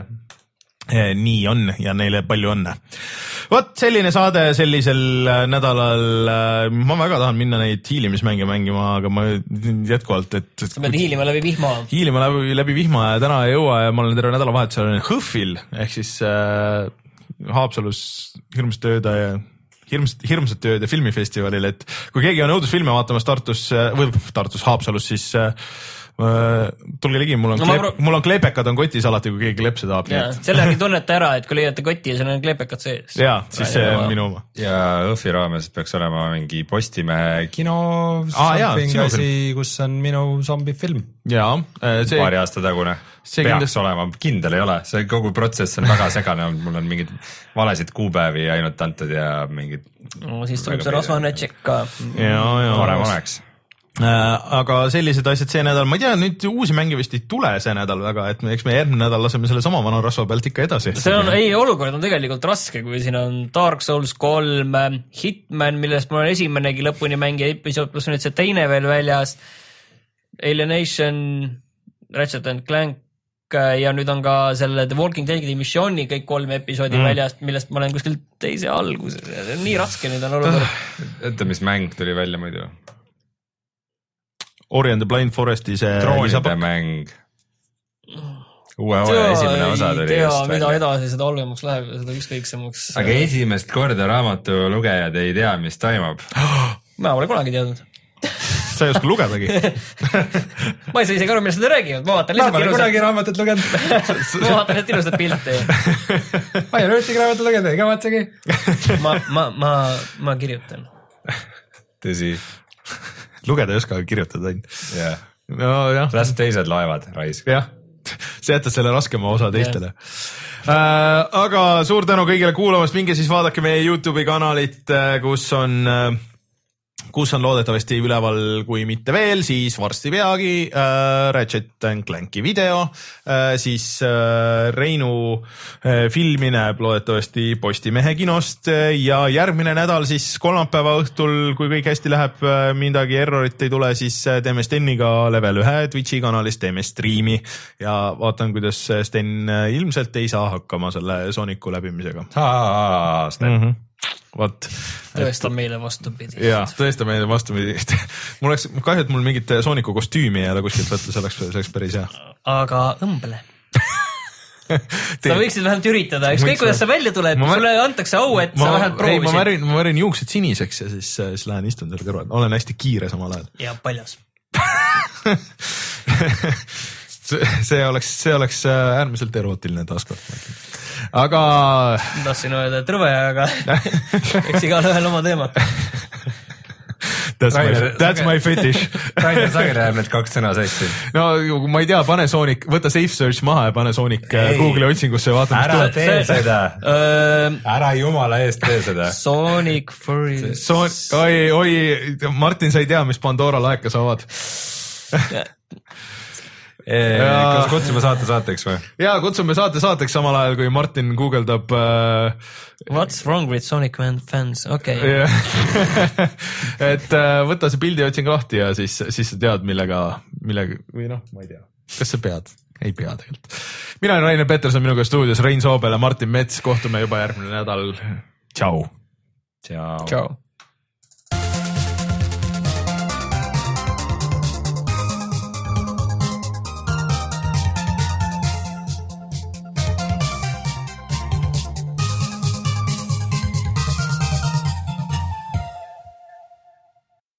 nii on ja neile palju õnne. Vot selline saade sellisel nädalal, ma väga tahan minna neid hiilimismänge mängima, aga ma jätkuvalt, et... Sa pead hiilima läbi vihma. Hiilima läbi, läbi vihma ja täna ei jõua ja ma olen terve nädalavahetusel Hõhvil, ehk siis äh, Haapsalus hirmsat tööda ja hirmsat, hirmsat tööd ja filmifestivalil, et kui keegi on õudusfilme vaatamas Tartus, või Tartus Haapsalus, siis tulge ligi, mul on, no, kleep, pro... mul on kleepekad on kotis alati, kui keegi klepse tahab. selle järgi tunnete ära, et kui leiate koti ja seal on kleepekad sees. jaa, siis see on minu oma. ja Õhvi raames peaks olema mingi Postimehe kino ah, jah, asi, kus on minu zombifilm. jaa, see paari aasta tagune. See peaks kindlasti... olema, kindel ei ole, see kogu protsess on väga segane olnud, mul on mingid valesid kuupäevi ainult antud ja mingid no siis tuleb see rasvane tšekk ka. varem oleks. Aga sellised asjad see nädal, ma ei tea, nüüd uusi mänge vist ei tule see nädal väga, et eks me järgmine nädal laseme selle sama vana rasva pealt ikka edasi. See on, ei, olukord on tegelikult raske, kui siin on Dark Souls kolm, Hitman, millest mul on esimenegi lõpuni mängija episood, pluss nüüd see teine veel väljas, Alienation, Ratchet and Clank ja nüüd on ka selle The Walking Deadi missiooni kõik kolm episoodi mm. väljast, millest ma olen kuskil teise alguses. Nii raske nüüd on olukord. Ette, mis mäng tuli välja muidu? Ori and the Blind Foresti see Troonide mäng. Uue hooaja esimene osa tuli tea, just mida välja. Edasi seda olgemaks läheb ja seda ükskõiksemaks. Aga esimest korda raamatu lugejad ei tea, mis toimub. Ma pole kunagi teadnud. Sa ei oska lugedagi. Ma ei saa isegi aru, millest seda räägivad. Ma vaatan lihtsalt ilusat... kunagi raamatut lugenud. Ma vaatan lihtsalt ilusat pilti. Ma ei ole ühtegi raamatut lugenud, ei kavatsegi. ma, ma, ma, ma kirjutan. Tõsi. Lugeda ei oska kirjutada ainult. Yeah. No, jah. Las teised loevad, raisk. Jah, see jätad selle raskema osa teistele. Yeah. Äh, aga suur tänu kõigile kuulamast, minge siis vaadake meie YouTube'i kanalit, kus on, kus on loodetavasti üleval, kui mitte veel, siis varsti peagi äh, Ratchet and Clanki video, äh, siis äh, Reinu äh, filmi näeb loodetavasti Postimehe kinost äh, ja järgmine nädal siis kolmapäeva õhtul, kui kõik hästi läheb, äh, midagi errorit ei tule, siis äh, teeme Steniga level ühe Twitchi kanalis, teeme striimi ja vaatan, kuidas Sten äh, ilmselt ei saa hakkama selle Sooniku läbimisega. Haa, Sten. Mm-hmm. Vaat, tõesta et... meile vastupidi. Jaa, tõesta meile vastupidi. Mul oleks kahju, et mul mingit Sooniku kostüümi jääda kuskilt võtta, see oleks, see oleks päris hea. Aga õmble. Sa võiksid vähemalt üritada, eks kõik, kuidas sa välja tuled, ma sulle antakse au, et ma, sa vähemalt proovisid. Ma värin, ma värin juuksed siniseks ja siis, siis lähen istun selle kõrval. Olen hästi kiire samal ajal. Ja paljas. see oleks, see oleks äärmiselt erootiline taaskord. Aga tahtsin öelda, et rõve, aga eks igal ühel oma teema. That's, Rainer, my, that's my fetish. Rainer Sager jääb need kaks sõna sassi. No ma ei tea, pane Sonic, võta Safe Search maha ja pane Sonic ei. Google'i otsingusse ja vaata, ära mis tee tuleb. seda. Ära jumala eest tee seda. Sonic Furry. Son... Oi, oi, Martin, sa ei tea, mis Pandora laeka saavad. Kas kutsume saate saateks või? Jaa, kutsume saate saateks samal ajal, kui Martin guugeldab uh... What's wrong with Sonic fans? Okei. Okay. Yeah. et uh, võta see pildi otsing lahti ja siis, siis sa tead, millega, millega, või noh, ma ei tea. Kas sa pead? Ei pea tegelikult. Mina olen Rainer Peterson, minuga stuudios Rein Soobel ja Martin Mets. Kohtume juba järgmine nädal. Tšau. Tšau. Tšau.